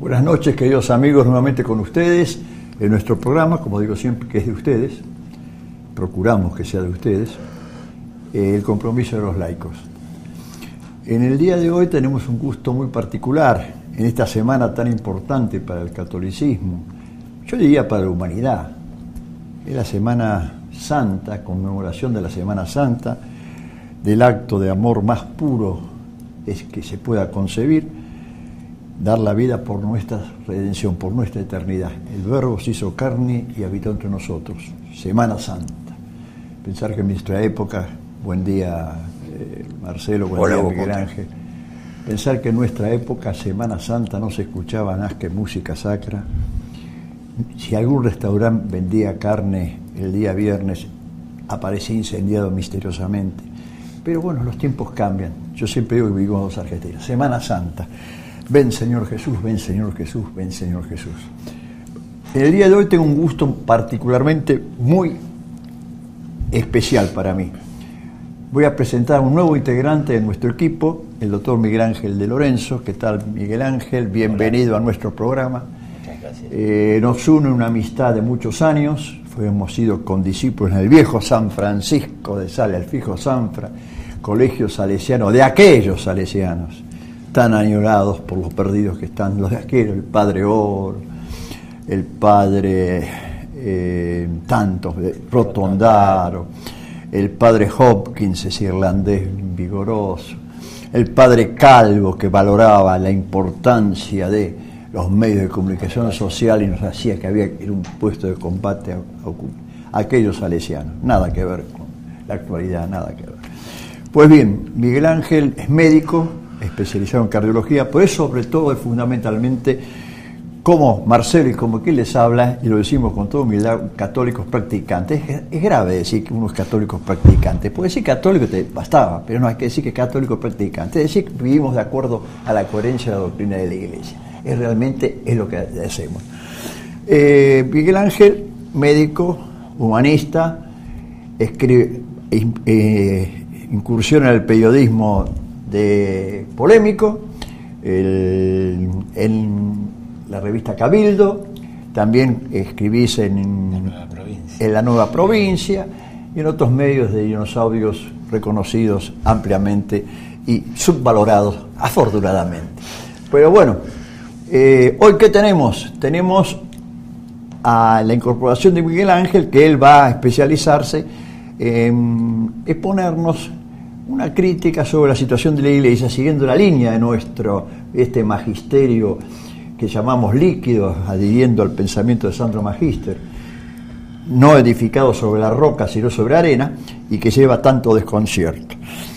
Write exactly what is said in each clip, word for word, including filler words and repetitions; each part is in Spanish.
Buenas noches, queridos amigos, nuevamente con ustedes en nuestro programa, como digo siempre, que es de ustedes, procuramos que sea de ustedes, eh, el compromiso de los laicos. En el día de hoy tenemos un gusto muy particular, en esta semana tan importante para el catolicismo, yo diría para la humanidad. Es la Semana Santa, conmemoración de la Semana Santa, del acto de amor más puro es que se pueda concebir, dar la vida por nuestra redención, por nuestra eternidad. El Verbo se hizo carne y habitó entre nosotros. Semana Santa. Pensar que en nuestra época, buen día eh, Marcelo, buen Hola, día vos, Miguel vos. Ángel. Pensar que en nuestra época, Semana Santa, no se escuchaba más que música sacra. Si algún restaurante vendía carne el día viernes, aparecía incendiado misteriosamente. Pero bueno, los tiempos cambian. Yo siempre digo que vivimos dos Argentinas. Semana Santa. Ven Señor Jesús, ven Señor Jesús, ven Señor Jesús. En el día de hoy tengo un gusto particularmente muy especial para mí. Voy a presentar a un nuevo integrante de nuestro equipo, el doctor Miguel Ángel de Lorenzo. ¿Qué tal, Miguel Ángel? Bienvenido Hola. a nuestro programa. Muchas gracias. Eh, nos une una amistad de muchos años. Hemos sido condiscípulos en el viejo San Francisco de Sales, el fijo Sanfra, colegio salesiano, de aquellos salesianos tan añorados por los perdidos que están, los de aquellos, el Padre Oro, el Padre eh, tantos, Rotondaro, el Padre Hopkins, ese irlandés vigoroso, el Padre Calvo, que valoraba la importancia de los medios de comunicación social y nos hacía que había era un puesto de combate a, a, a aquellos salesianos. Nada que ver con la actualidad, nada que ver. Pues bien, Miguel Ángel es médico, especializado en cardiología, pero es sobre todo y fundamentalmente, como Marcelo y como quien les habla, y lo decimos con toda humildad, católicos practicantes. Es, es grave decir que unos católicos practicantes. Puede decir católico te bastaba, pero no hay que decir que católicos practicantes. Es decir, que vivimos de acuerdo a la coherencia de la doctrina de la Iglesia. Es realmente es lo que hacemos. Eh, Miguel Ángel, médico, humanista, escribe, eh, incursiona en el periodismo de polémico, el, en la revista Cabildo, también escribís en la Nueva Provincia, en la Nueva Provincia y en otros medios de dinosaurios reconocidos ampliamente y subvalorados, afortunadamente. Pero bueno, eh, hoy ¿qué tenemos? Tenemos a la incorporación de Miguel Ángel, que él va a especializarse en exponernos una crítica sobre la situación de la Iglesia, siguiendo la línea de nuestro este magisterio que llamamos líquido, adhiriendo al pensamiento de Sandro Magister, no edificado sobre la roca, sino sobre arena, y que lleva tanto desconcierto.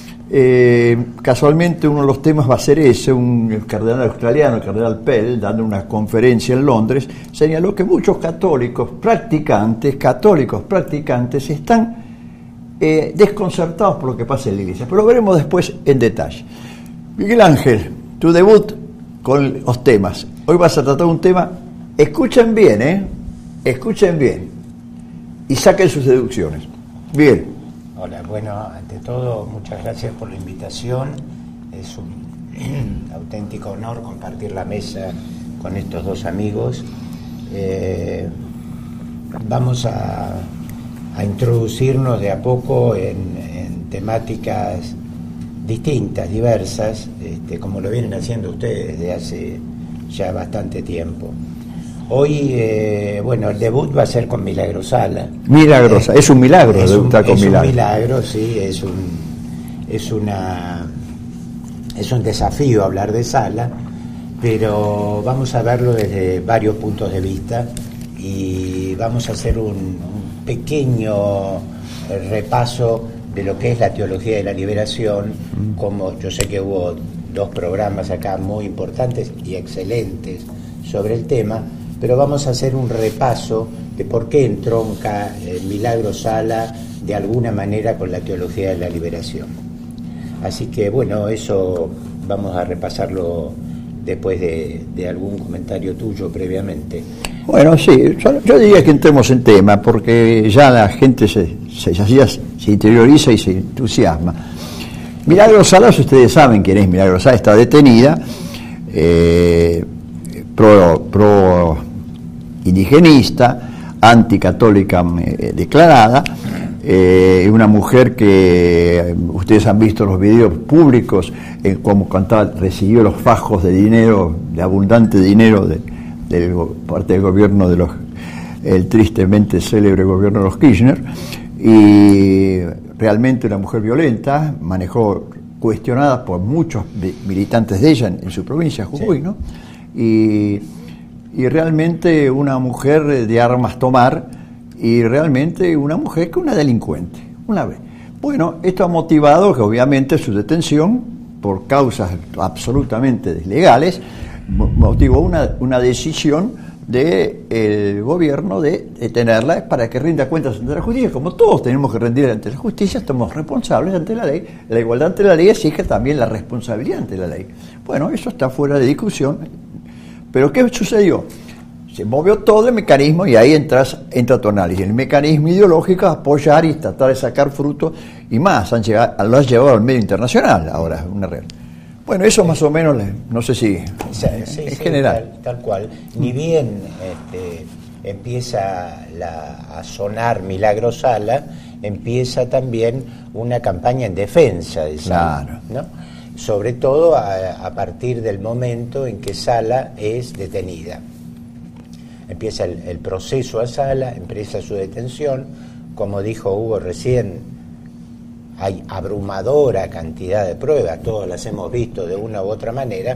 Eh, casualmente uno de los temas va a ser ese. Un el cardenal australiano, el cardenal Pell, dando una conferencia en Londres, señaló que muchos católicos practicantes, católicos practicantes, están Eh, desconcertados por lo que pasa en la Iglesia, pero lo veremos después en detalle. Miguel Ángel, tu debut con los temas. Hoy vas a tratar un tema, escuchen bien, ¿eh? Escuchen bien y saquen sus deducciones. Bien. Hola, bueno, ante todo, muchas gracias por la invitación. Es un auténtico honor compartir la mesa con estos dos amigos. Eh, vamos a a introducirnos de a poco en, en temáticas distintas, diversas, este, como lo vienen haciendo ustedes desde hace ya bastante tiempo. Hoy, eh, bueno, el debut va a ser con Milagro Sala. Milagrosa, eh, es un milagro es debutar un, con es Milagro. un milagro, sí, es un, es una, es un desafío hablar de Sala, pero vamos a verlo desde varios puntos de vista y vamos a hacer un pequeño repaso de lo que es la teología de la liberación, como yo sé que hubo dos programas acá muy importantes y excelentes sobre el tema, pero vamos a hacer un repaso de por qué entronca el Milagro Sala de alguna manera con la teología de la liberación. Así que bueno, eso vamos a repasarlo después de, de algún comentario tuyo previamente. Bueno, sí, yo, yo diría que entremos en tema, porque ya la gente se, se, se, se interioriza y se entusiasma. Milagro Salas, ustedes saben quién es Milagro Salas, está detenida, eh, pro, pro indigenista, anticatólica eh, declarada, eh, una mujer que eh, ustedes han visto los videos públicos, eh, como cantaba, recibió los fajos de dinero, de abundante dinero de, de parte del gobierno de los, el tristemente célebre gobierno de los Kirchner, y realmente una mujer violenta, manejó, cuestionada por muchos militantes de ella en, en su provincia, Jujuy, sí. ¿no? Y, y realmente una mujer de armas tomar, y realmente una mujer que una delincuente, una vez. Bueno, esto ha motivado que obviamente su detención, por causas absolutamente deslegales, motivó una, una decisión del gobierno de detenerla para que rinda cuentas ante la justicia. Como todos tenemos que rendir ante la justicia, estamos responsables ante la ley. La igualdad ante la ley exige también la responsabilidad ante la ley. Bueno, eso está fuera de discusión. Pero ¿qué sucedió? Se movió todo el mecanismo y ahí entras, entra tu análisis. El mecanismo ideológico es apoyar y tratar de sacar frutos y más. Han llegado, lo has llevado al medio internacional ahora, una red. Bueno, eso más o menos, no sé si sí, sí, en sí, general. Tal, tal cual. Ni bien este, empieza la, a sonar Milagro Sala, empieza también una campaña en defensa de Sala, claro. ¿no? Sobre todo a, a partir del momento en que Sala es detenida. Empieza el, el proceso a Sala, empieza su detención, como dijo Hugo recién. Hay abrumadora cantidad de pruebas, todas las hemos visto de una u otra manera,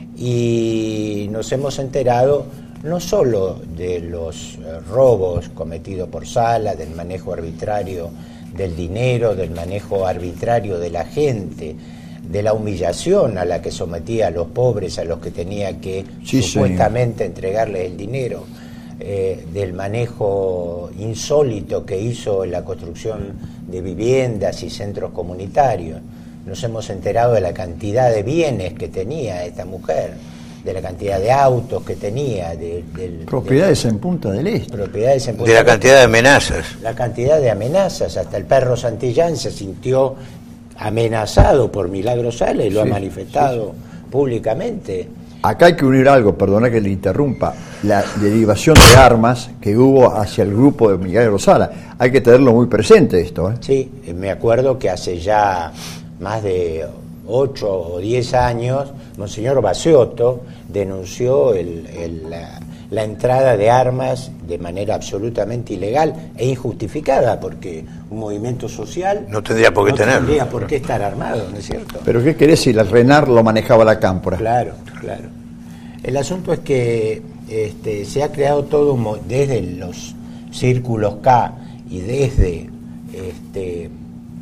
y nos hemos enterado no solo de los robos cometidos por Sala, del manejo arbitrario del dinero, del manejo arbitrario de la gente, de la humillación a la que sometía a los pobres, a los que tenía que sí, supuestamente señor. entregarles el dinero, eh, del manejo insólito que hizo en la construcción de viviendas y centros comunitarios. Nos hemos enterado de la cantidad de bienes que tenía esta mujer, de la cantidad de autos que tenía, de, de, propiedades de, en Punta del Este, propiedades en Punta de la cantidad de amenazas, la cantidad de amenazas. Hasta el perro Santillán se sintió amenazado por Milagro Sala y lo sí, ha manifestado sí, sí. públicamente. Acá hay que unir algo, perdona que le interrumpa, la derivación de armas que hubo hacia el grupo de Milagro Sala. Hay que tenerlo muy presente esto. ¿eh? Sí, me acuerdo que hace ya más de ocho o diez años, Monseñor Baciotto denunció el, el, la, la entrada de armas de manera absolutamente ilegal e injustificada, porque un movimiento social no tendría por qué no tenerlo. tendría por qué estar armado, ¿no es cierto? Pero ¿qué querés si el RENAR lo manejaba la Cámpora? Claro, claro. El asunto es que este, se ha creado todo un, desde los círculos K y desde este,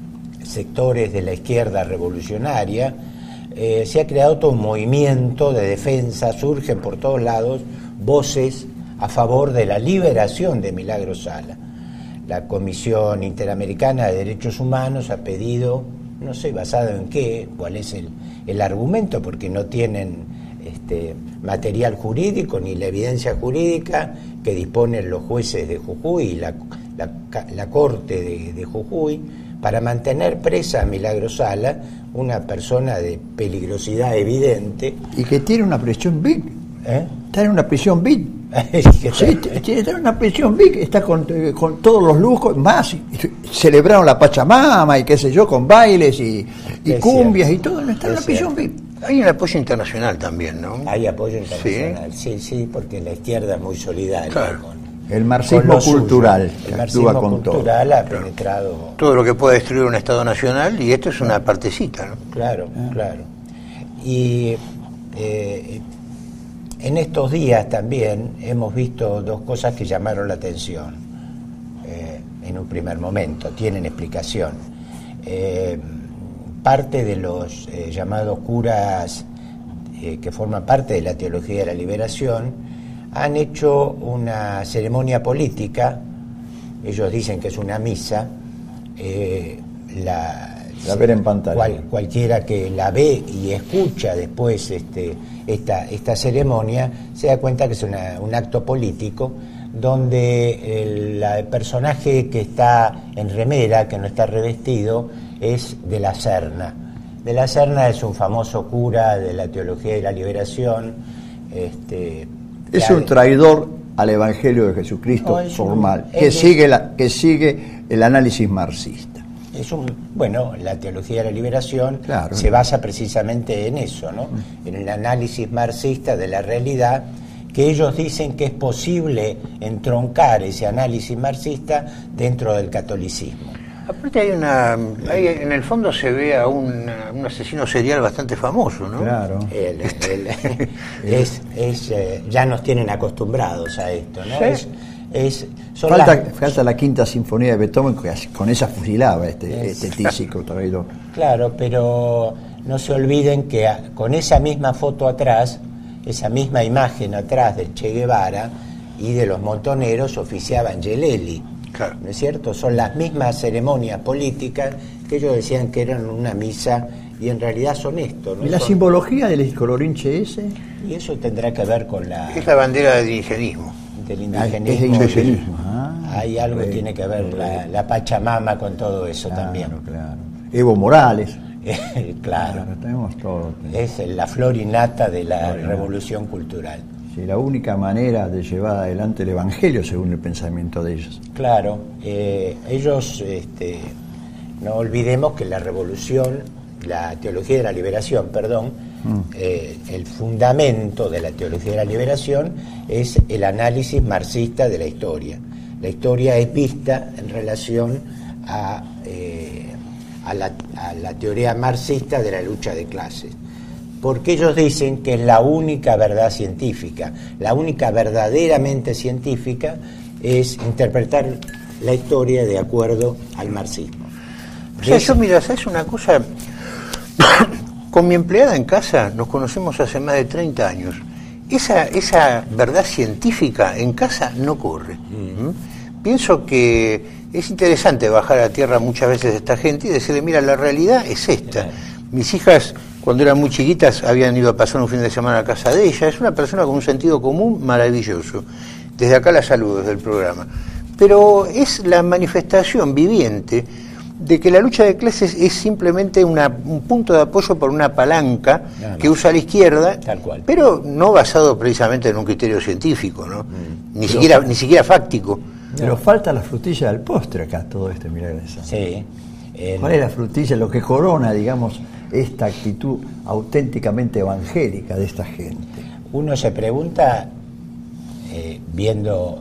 sectores de la izquierda revolucionaria, eh, se ha creado todo un movimiento de defensa, surgen por todos lados voces a favor de la liberación de Milagro Sala. La Comisión Interamericana de Derechos Humanos ha pedido, no sé basado en qué, cuál es el, el argumento, porque no tienen este, material jurídico ni la evidencia jurídica que disponen los jueces de Jujuy y la, la, la Corte de, de Jujuy, para mantener presa a Milagro Sala, una persona de peligrosidad evidente. Y que tiene una presión big. ¿Eh? Está en una prisión big. Sí, está en una prisión big, está con, con todos los lujos, más, celebraron la Pachamama y qué sé yo, con bailes y, y cumbias cierto. y todo, está en una prisión big. Hay un apoyo internacional también, ¿no? Hay apoyo internacional, sí, sí, sí, porque la izquierda es muy solidaria. Claro. Con, el marxismo cultural, el marxismo con cultural todo. ha penetrado. Todo lo que pueda destruir un Estado nacional, y esto es una partecita, ¿no? Claro, ah. claro. Y eh, en estos días también hemos visto dos cosas que llamaron la atención eh, en un primer momento, tienen explicación. Eh, parte de los eh, llamados curas eh, que forman parte de la teología de la liberación han hecho una ceremonia política, ellos dicen que es una misa, eh, la, la ver en pantalla. Cual, cualquiera que la ve y escucha después este, esta, esta ceremonia se da cuenta que es una, un acto político donde el, la, el personaje que está en remera, que no está revestido, es de la Serna. De la Serna es un famoso cura de la teología de la liberación, este, Es un traidor al Evangelio de Jesucristo No, es formal, un- que es- sigue, la, que sigue el análisis marxista. Es un, bueno, la teología de la liberación Claro. se basa precisamente en eso, ¿no? En el análisis marxista de la realidad, que ellos dicen que es posible entroncar ese análisis marxista dentro del catolicismo. Aparte hay una, hay, en el fondo se ve a un, un asesino serial bastante famoso, ¿no? Claro. El- el- es, es, eh, ya nos tienen acostumbrados a esto, ¿no? Sí. Es, es, son Falta, las- falta la quinta sinfonía de Beethoven, que con esa fusilaba este, Es- este tísico traidor. Claro, pero no se olviden que a- con esa misma foto atrás, esa misma imagen atrás del Che Guevara y de los montoneros oficiaba Angelelli. Claro. ¿No es cierto? Son las mismas ceremonias políticas que ellos decían que eran una misa y en realidad son esto, ¿no? ¿Y la Son- simbología del colorinche ese? y eso tendrá que ver con la Es la bandera del indigenismo. del Ah, es de indigenismo. indigenismo. Ah, Hay algo que bueno, tiene que ver la, bueno. la Pachamama con todo eso también. Claro, claro. Evo Morales. Claro. Tenemos todo. Es la flor innata de la Flor innata. revolución cultural. Sí, la única manera de llevar adelante el Evangelio según el pensamiento de ellos. Claro, eh, ellos, este, no olvidemos que la revolución, la teología de la liberación, perdón, eh, el fundamento de la teología de la liberación es el análisis marxista de la historia. La historia es vista en relación a, eh, a, la, a la teoría marxista de la lucha de clases. Porque ellos dicen que es la única verdad científica, la única verdaderamente científica es interpretar la historia de acuerdo al marxismo. O sea, yo, mira, ¿sabes una cosa? Con mi empleada en casa nos conocemos hace más de treinta años. Esa, esa verdad científica en casa no corre. ¿Mm? Pienso que es interesante bajar a tierra muchas veces a esta gente y decirle, mira, la realidad es esta. Claro. Mis hijas, cuando eran muy chiquitas, habían ido a pasar un fin de semana a casa de ella. Es una persona con un sentido común maravilloso. Desde acá la saludo, desde el programa. Pero es la manifestación viviente de que la lucha de clases es simplemente una, un punto de apoyo por una palanca No, no. que usa la izquierda, Tal cual. pero no basado precisamente en un criterio científico, ¿no? Mm. Ni siquiera, ni siquiera fáctico. Pero falta la frutilla del postre acá, todo este milagroso. Sí. el- ¿Cuál es la frutilla, lo que corona, digamos, esta actitud auténticamente evangélica de esta gente? Uno se pregunta, eh, viendo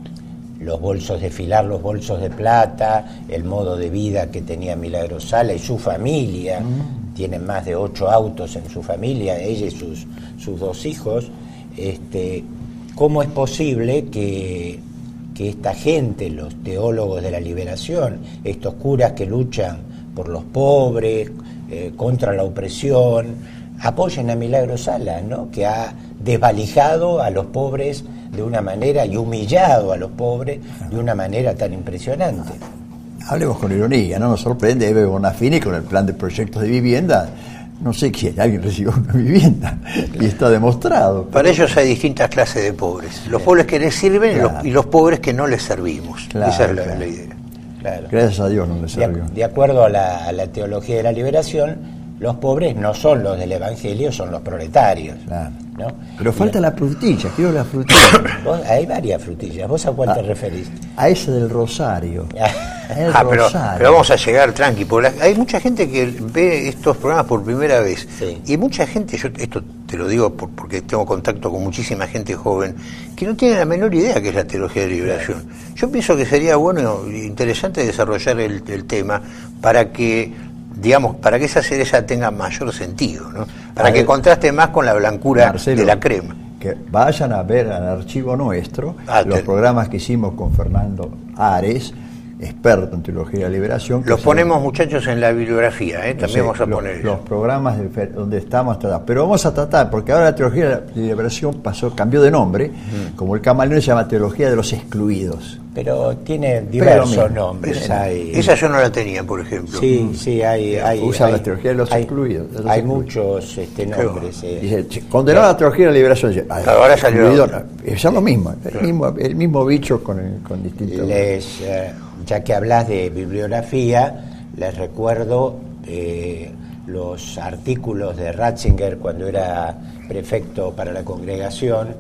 los bolsos, desfilar los bolsos de plata, el modo de vida que tenía Milagros Sala y su familia, Mm. tienen más de ocho autos en su familia, ella y sus, sus dos hijos, este, ¿cómo es posible que, que esta gente, los teólogos de la liberación, estos curas que luchan por los pobres, eh, contra la opresión, apoyen a Milagros Sala, ¿no? Que ha desvalijado a los pobres de una manera y humillado a los pobres de una manera tan impresionante? Hablemos con ironía, no nos sorprende Eve Bonafini con el plan de proyectos de vivienda. No sé si alguien recibió una vivienda y está demostrado. Para ellos hay distintas clases de pobres. Los pobres que les sirven y los- Claro. y los pobres que no les servimos. Claro, Esa es la, claro. la idea. Claro. Gracias a Dios no le De, sirvió. de acuerdo a la, a la teología de la liberación, los pobres no son los del Evangelio, son los proletarios. Claro. ¿No? Pero falta Y- la frutilla, quiero la frutilla. vos- hay varias frutillas. ¿Vos a cuál te Ah. referís? A ese del rosario. El Ah, pero, rosario. pero vamos a llegar tranqui, porque la- hay mucha gente que ve estos programas por primera vez. Sí. Y mucha gente, yo esto te lo digo por- porque tengo contacto con muchísima gente joven, que no tiene la menor idea que es la teología de liberación. Yo pienso que sería bueno e interesante desarrollar el, el tema para que, digamos, para que esa cereza tenga mayor sentido, ¿no? Para A que ver, contraste más con la blancura Marcelo, de la crema. Que vayan a ver al archivo nuestro Ah, los te- programas que hicimos con Fernando Ares, experto en teología de la liberación. que Los son- ponemos, muchachos, en la bibliografía, ¿eh? También Sí, vamos a los, poner los programas de Fer- donde estamos tratados. Pero vamos a tratar, porque ahora la teología de la liberación pasó, cambió de nombre, como el Camaleón se llama teología de los excluidos. Pero tiene diversos mira, nombres. mira, Hay, Esa yo no la tenía, por ejemplo. sí, sí, hay, hay, Usa hay- la teología de los hay- excluidos, de los hay excluidos. muchos este, nombres. eh. Dice, che, condenado a la teología de la liberación. Dice, "Ay, Ahora salió excluido, otra. no". Es lo mismo, el mismo, el mismo bicho con, el- con distintos. Les, eh, ya que hablas de bibliografía, les recuerdo eh, los artículos de Ratzinger cuando era prefecto para la congregación,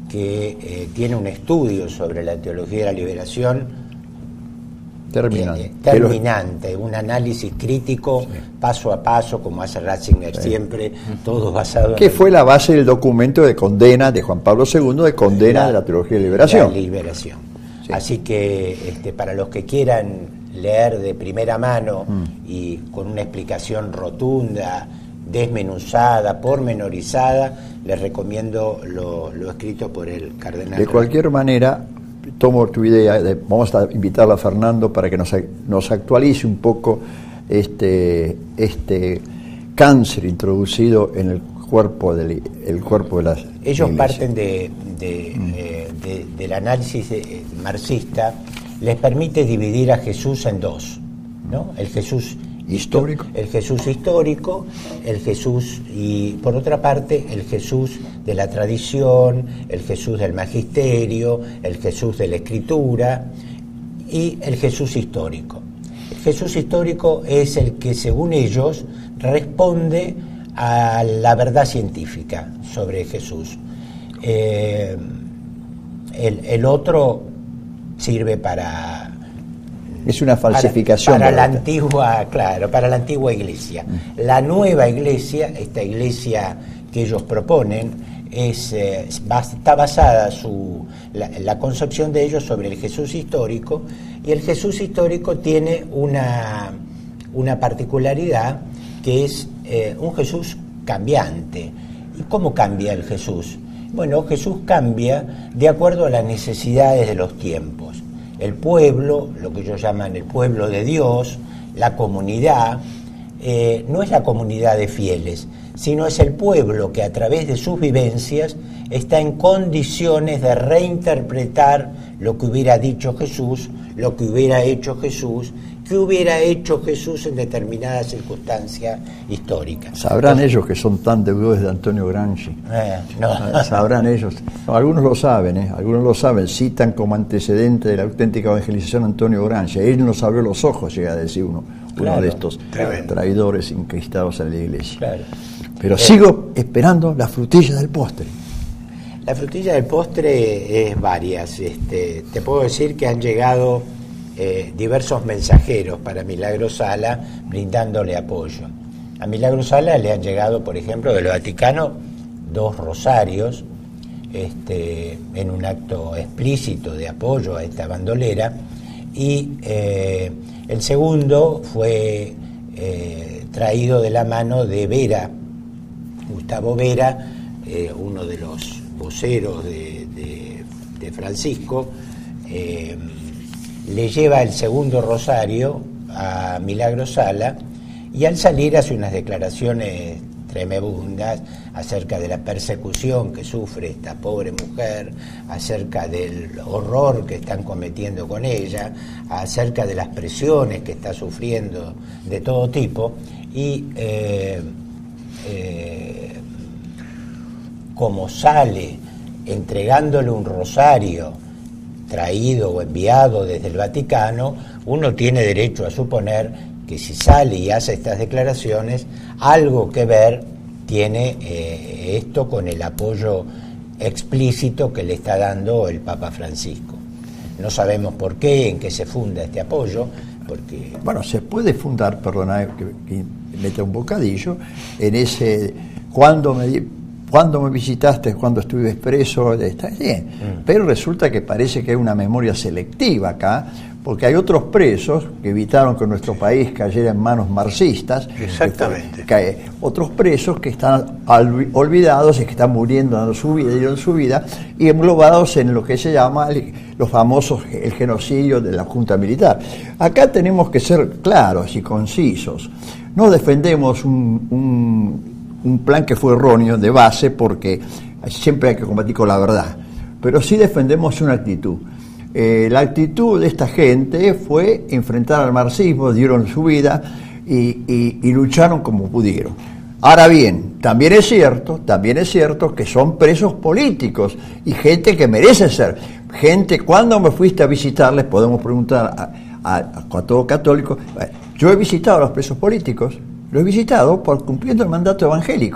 que eh, tiene un estudio sobre la teología de la liberación terminante, eh, terminante un análisis crítico, sí, paso a paso, como hace Ratzinger, sí, siempre, todo basado que en... fue la base del documento de condena de Juan Pablo segundo, de condena la, de la teología de liberación. La liberación. Sí. Así que este, para los que quieran leer de primera mano mm. y con una explicación rotunda, desmenuzada, pormenorizada, les recomiendo lo, lo escrito por el cardenal. De cualquier manera, tomo tu idea, de, vamos a invitarla a Fernando para que nos, nos actualice un poco este, este cáncer introducido en el cuerpo, del, el cuerpo de las Ellos iglesias. Parten de, de, mm. eh, de, del análisis de, marxista, les permite dividir a Jesús en dos, ¿no? El Jesús histórico, el Jesús histórico, el Jesús, y por otra parte el Jesús de la tradición, el Jesús del magisterio, el Jesús de la escritura y el Jesús histórico. El Jesús histórico es el que, según ellos, responde a la verdad científica sobre Jesús. Eh, el, el otro sirve para... Es una falsificación. Para, para la antigua, claro, para la antigua iglesia. Mm. La nueva iglesia, esta iglesia que ellos proponen, es, eh, está basada su, la, la concepción de ellos sobre el Jesús histórico, y el Jesús histórico tiene una, una particularidad que es eh, un Jesús cambiante. ¿Y cómo cambia el Jesús? Bueno, Jesús cambia de acuerdo a las necesidades de los tiempos. El pueblo, lo que ellos llaman el pueblo de Dios, la comunidad, eh, no es la comunidad de fieles, sino es el pueblo que a través de sus vivencias está en condiciones de reinterpretar lo que hubiera dicho Jesús, lo que hubiera hecho Jesús, que hubiera hecho Jesús en determinada circunstancia histórica. Sabrán Entonces, ellos que son tan deudores de Antonio Gramsci. Eh, no. Sabrán ellos. No, algunos lo saben, ¿eh? Algunos lo saben. Citan como antecedente de la auténtica evangelización a Antonio Gramsci. Él nos abrió los ojos, llega a decir uno, claro, uno de estos tremendo. traidores incristados en la iglesia. Claro. Pero eh, sigo esperando la frutilla del postre. La frutilla del postre es varias. Este, te puedo decir que han llegado eh, diversos mensajeros para Milagro Sala brindándole apoyo. A Milagro Sala le han llegado, por ejemplo, del Vaticano, dos rosarios, este, en un acto explícito de apoyo a esta bandolera, y eh, el segundo fue eh, traído de la mano de Vera, Gustavo Vera, eh, uno de los voceros de, de, de Francisco, eh, le lleva el segundo rosario a Milagro Sala, y al salir hace unas declaraciones tremebundas acerca de la persecución que sufre esta pobre mujer, acerca del horror que están cometiendo con ella, acerca de las presiones que está sufriendo de todo tipo, y eh, eh, como sale entregándole un rosario traído o enviado desde el Vaticano, uno tiene derecho a suponer que si sale y hace estas declaraciones, algo que ver tiene eh, esto con el apoyo explícito que le está dando el Papa Francisco. No sabemos por qué, en qué se funda este apoyo, porque... Bueno, se puede fundar, perdona que, que meta un bocadillo, en ese... Cuando me... Cuando me visitaste, cuando estuve preso, está bien. Mm. Pero resulta que parece que hay una memoria selectiva acá, porque hay otros presos que evitaron que nuestro país cayera en manos marxistas. Exactamente. Que, que otros presos que están olvidados y que están muriendo, dando su vida, dieron su vida, y englobados en lo que se llama el, los famosos, el genocidio de la Junta Militar. Acá tenemos que ser claros y concisos. No defendemos un... un un plan que fue erróneo de base, porque siempre hay que combatir con la verdad, pero sí defendemos una actitud. Eh, la actitud de esta gente fue enfrentar al marxismo, dieron su vida y, y, y lucharon como pudieron. Ahora bien, también es cierto, también es cierto que son presos políticos y gente que merece ser. Gente, ¿cuándo me fuiste a visitarles? Podemos preguntar a, a, a todo católico. Yo he visitado a los presos políticos. Lo he visitado por cumpliendo el mandato evangélico.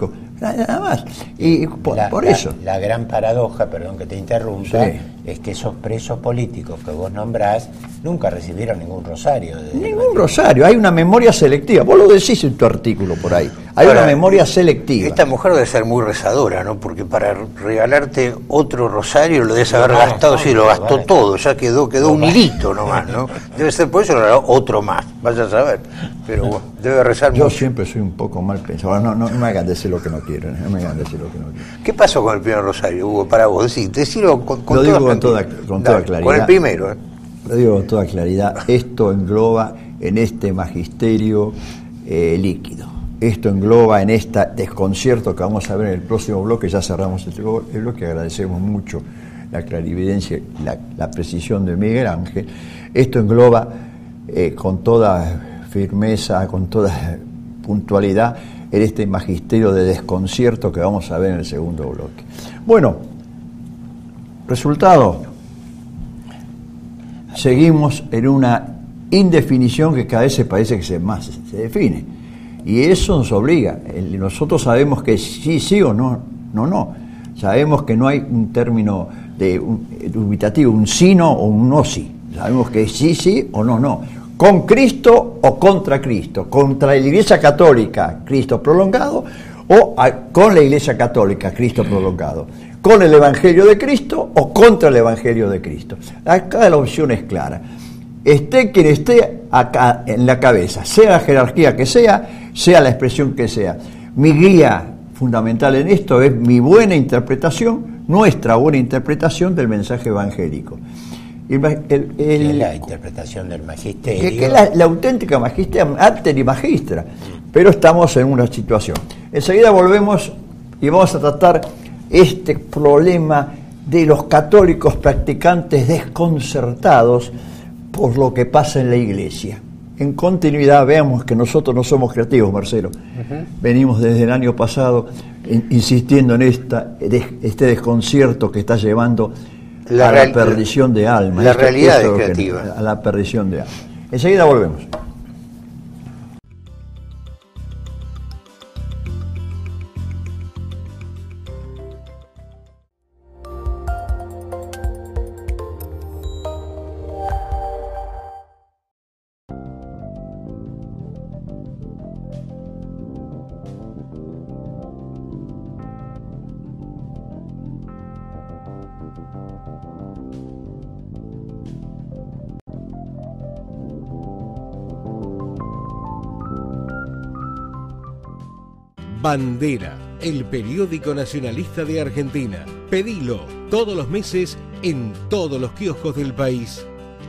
nada más. Y por, la, por la, eso. La gran paradoja, perdón que te interrumpa, Sí. es que esos presos políticos que vos nombrás nunca recibieron ningún rosario. Ningún rosario, hay una memoria selectiva. Vos lo decís en tu artículo por ahí. Hay Ahora, una memoria selectiva. Esta mujer debe ser muy rezadora, ¿no? Porque para regalarte otro rosario lo debes haber Lo gastado, gastó, sí, lo lo gastó gastó. todo, ya quedó quedó un hilito nomás, ¿no? Debe ser por eso le regaló otro más, vaya a saber. Pero bueno, debe rezar Yo mucho. siempre soy un poco mal pensado. No, no, no me hagan decir lo que no quieren. No me hagan decir lo que no quieren. ¿Qué pasó con el primer rosario, Hugo, para vos? Decí, decilo con, con Lo digo toda con toda, tranquilidad. con toda Dale, claridad. Con el primero, ¿eh? Lo digo con toda claridad. Esto engloba en este magisterio eh, líquido. Esto engloba en este desconcierto que vamos a ver en el próximo bloque. Ya cerramos este bloque. Agradecemos mucho la clarividencia, la, la precisión de Miguel Ángel. Esto engloba eh, con toda firmeza, con toda puntualidad, en este magisterio de desconcierto que vamos a ver en el segundo bloque. Bueno, resultado, seguimos en una indefinición que cada vez se parece que se más se define, y eso nos obliga. El, nosotros sabemos que sí, sí o no, no, no. Sabemos que no hay un término de un, dubitativo, un sí no o un no sí. Sabemos que sí, sí o no, no. Con Cristo o contra Cristo, contra la Iglesia Católica, Cristo prolongado, o a, con la Iglesia Católica, Cristo prolongado, con el Evangelio de Cristo o contra el Evangelio de Cristo. Acá la opción es clara. Esté quien esté acá en la cabeza, sea la jerarquía que sea, sea la expresión que sea. Mi guía fundamental en esto es mi buena interpretación, nuestra buena interpretación del mensaje evangélico. El, el, el, es la interpretación del magisterio. Que, que es la, la auténtica magistra, arter y magistra, pero estamos en una situación. Enseguida volvemos y vamos a tratar este problema de los católicos practicantes desconcertados por lo que pasa en la iglesia. En continuidad, veamos que nosotros no somos creativos, Marcelo. Uh-huh. Venimos desde el año pasado in, insistiendo en esta, de, este desconcierto que está llevando la a real, la perdición de alma. La esto, realidad esto es creativa. Que, a la perdición de alma. Enseguida volvemos. Bandera, el periódico nacionalista de Argentina. Pedilo todos los meses en todos los kioscos del país.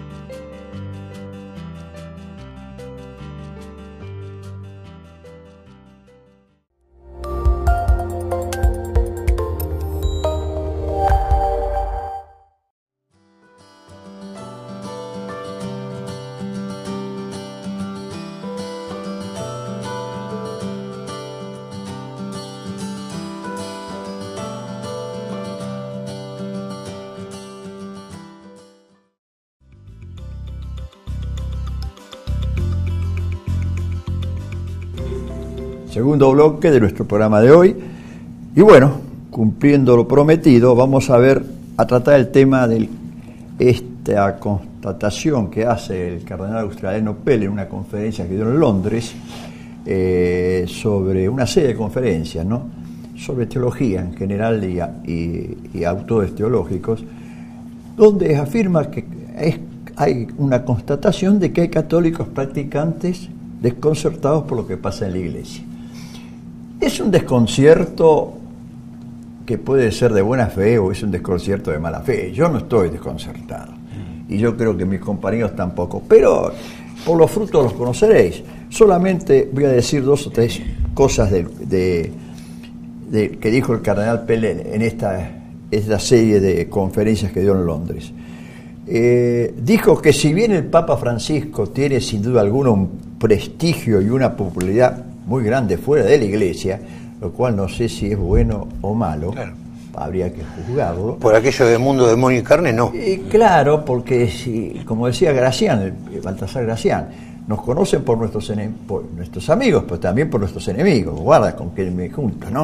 Segundo bloque de nuestro programa de hoy. Y bueno, cumpliendo lo prometido, vamos a ver, a tratar el tema de esta constatación que hace el cardenal australiano Pell en una conferencia que dio en Londres, eh, sobre una serie de conferencias, ¿no?, sobre teología en general y, y, y autores teológicos, donde afirma que es, hay una constatación de que hay católicos practicantes desconcertados por lo que pasa en la iglesia. Es un desconcierto que puede ser de buena fe o es un desconcierto de mala fe. Yo no estoy desconcertado y yo creo que mis compañeros tampoco, pero por los frutos los conoceréis. Solamente voy a decir dos o tres cosas de, de, de, que dijo el cardenal Pell en esta, esta serie de conferencias que dio en Londres. Eh, dijo que si bien el Papa Francisco tiene sin duda alguna un prestigio y una popularidad muy grande fuera de la iglesia, lo cual no sé si es bueno o malo, claro, habría que juzgarlo. Por aquello de mundo, demonio y carne, no. Y claro, porque si, como decía Gracián, Baltasar Gracián, nos conocen por nuestros, por nuestros amigos, pero también por nuestros enemigos. Guarda con que me junto, ¿no?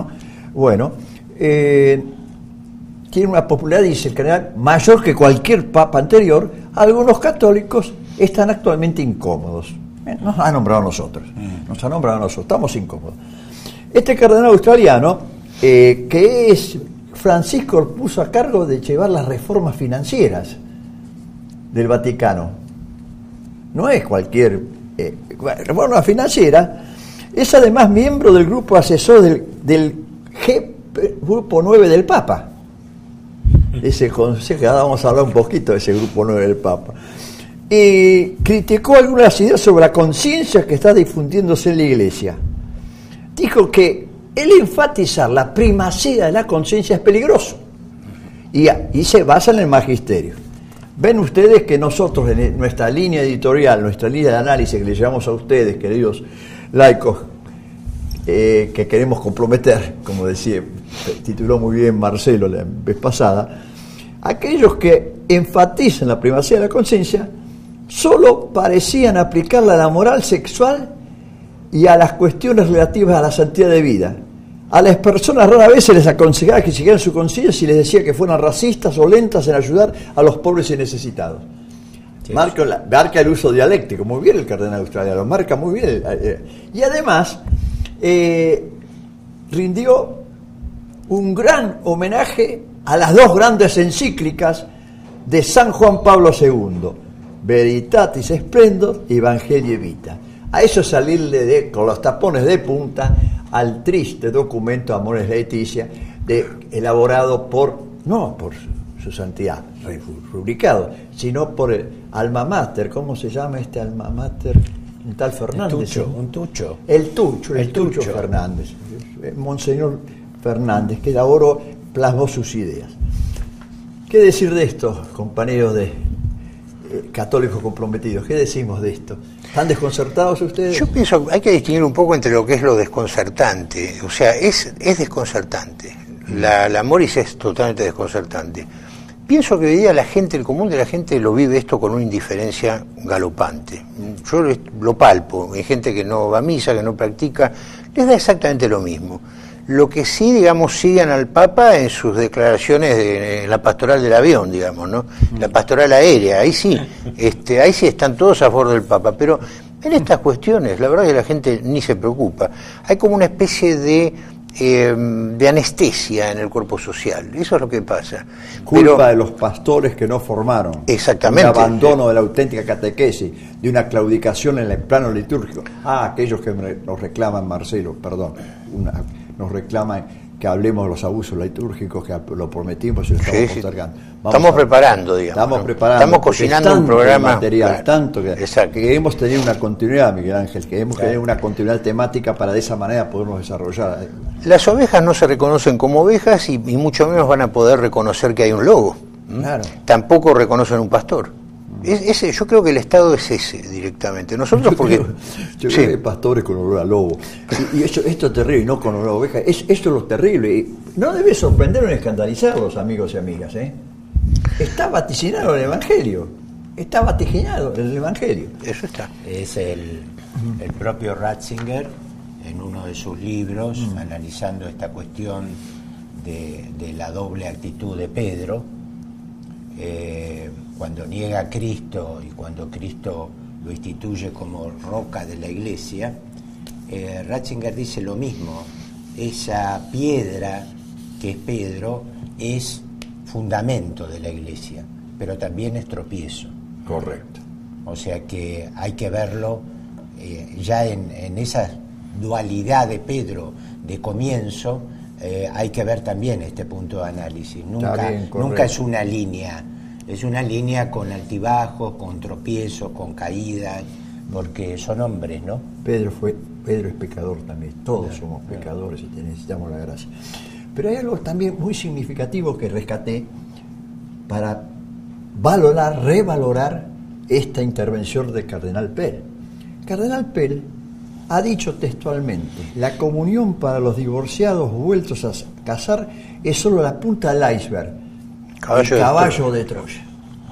Bueno, eh, tiene una popularidad, dice el cardenal, mayor que cualquier papa anterior. Algunos católicos están actualmente incómodos. Eh, nos ha nombrado a nosotros, nos ha nombrado a nosotros, estamos incómodos. Este cardenal australiano, eh, que es Francisco, lo puso a cargo de llevar las reformas financieras del Vaticano. No es cualquier eh, reforma financiera, es además miembro del grupo asesor del, del G, grupo nueve del Papa. Ese consejo, ahora vamos a hablar un poquito de ese grupo nueve del Papa. Y criticó algunas ideas sobre la conciencia que está difundiéndose en la Iglesia. Dijo que el enfatizar la primacía de la conciencia es peligroso. Y, y se basa en el magisterio. Ven ustedes que nosotros, en nuestra línea editorial, nuestra línea de análisis que le llevamos a ustedes, queridos laicos, eh, que queremos comprometer, como decía, tituló muy bien Marcelo la vez pasada, aquellos que enfatizan la primacía de la conciencia solo parecían aplicarla a la moral sexual y a las cuestiones relativas a la santidad de vida. A las personas rara vez se les aconsejaba que siguieran su conciencia si les decía que fueran racistas o lentas en ayudar a los pobres y necesitados. Sí, marca, la, marca el uso dialéctico, muy bien el cardenal australiano, marca muy bien. Eh, y además eh, rindió un gran homenaje a las dos grandes encíclicas de San Juan Pablo segundo, Veritatis Splendor y Evangelii Vita. A eso salirle de, con los tapones de punta al triste documento Amoris Laetitia, de, elaborado por, no por su, su santidad, rubricado, sino por el alma mater. ¿Cómo se llama este alma mater? Un tal Fernández. El Tucho, un Tucho. El Tucho, el, el Tucho, Tucho Fernández. Monseñor Fernández, que elaboró, plasmó sus ideas. ¿Qué decir de esto, compañeros de eh, católicos comprometidos? ¿Qué decimos de esto? ¿Están desconcertados ustedes? Yo pienso que hay que distinguir un poco entre lo que es lo desconcertante. O sea, es, es desconcertante. La, la Amoris es totalmente desconcertante. Pienso que hoy día la gente, el común de la gente lo vive esto con una indiferencia galopante. Yo lo palpo, hay gente que no va a misa, que no practica, les da exactamente lo mismo. Lo que sí, digamos, siguen al Papa en sus declaraciones de en la pastoral del avión, digamos, ¿no? La pastoral aérea, ahí sí, este, ahí sí están todos a favor del Papa, pero en estas cuestiones, la verdad es que la gente ni se preocupa. Hay como una especie de, eh, de anestesia en el cuerpo social, eso es lo que pasa. Culpa pero, de los pastores que no formaron. Exactamente. Un abandono de la auténtica catequesis, de una claudicación en el plano litúrgico. Ah, aquellos que nos reclaman, Marcelo, perdón, una... nos reclaman que hablemos de los abusos litúrgicos, que lo prometimos y lo estamos sí, postergando. Vamos estamos a, preparando, digamos. Estamos ¿no? preparando. Estamos cocinando un programa. Material, claro, tanto que, que queremos tener una continuidad, Miguel Ángel, queremos claro. tener una continuidad temática para de esa manera podernos desarrollar. Las ovejas no se reconocen como ovejas y, y mucho menos van a poder reconocer que hay un lobo. Claro. Tampoco reconocen un pastor. Es, ese, yo creo que el Estado es ese directamente. Nosotros yo porque creo, yo sí. creo que hay pastores con olor a lobo. Y, y esto, esto es terrible, no con olor a oveja. Es, esto es lo terrible. Y no debe sorprender ni escandalizarlos, amigos y amigas. ¿eh? Está vaticinado el Evangelio. Está vaticinado el Evangelio. Eso está. Es el, el propio Ratzinger, en uno de sus libros, mm. analizando esta cuestión de, de la doble actitud de Pedro, eh, cuando niega a Cristo y cuando Cristo lo instituye como roca de la Iglesia, eh, Ratzinger dice lo mismo. Esa piedra que es Pedro es fundamento de la Iglesia, pero también es tropiezo. Correcto. O sea que hay que verlo eh, ya en, en esa dualidad de Pedro de comienzo, eh, hay que ver también este punto de análisis. Nunca, bien, nunca es una línea. Es una línea con altibajos, con tropiezos, con caídas, porque son hombres, ¿no? Pedro fue, Pedro es pecador también, todos claro, somos pecadores claro. y necesitamos la gracia. Pero hay algo también muy significativo que rescaté para valorar, revalorar esta intervención del cardenal Pell. Cardenal Pell ha dicho textualmente: la comunión para los divorciados vueltos a casar es solo la punta del iceberg. Caballo, el caballo de, de Troya.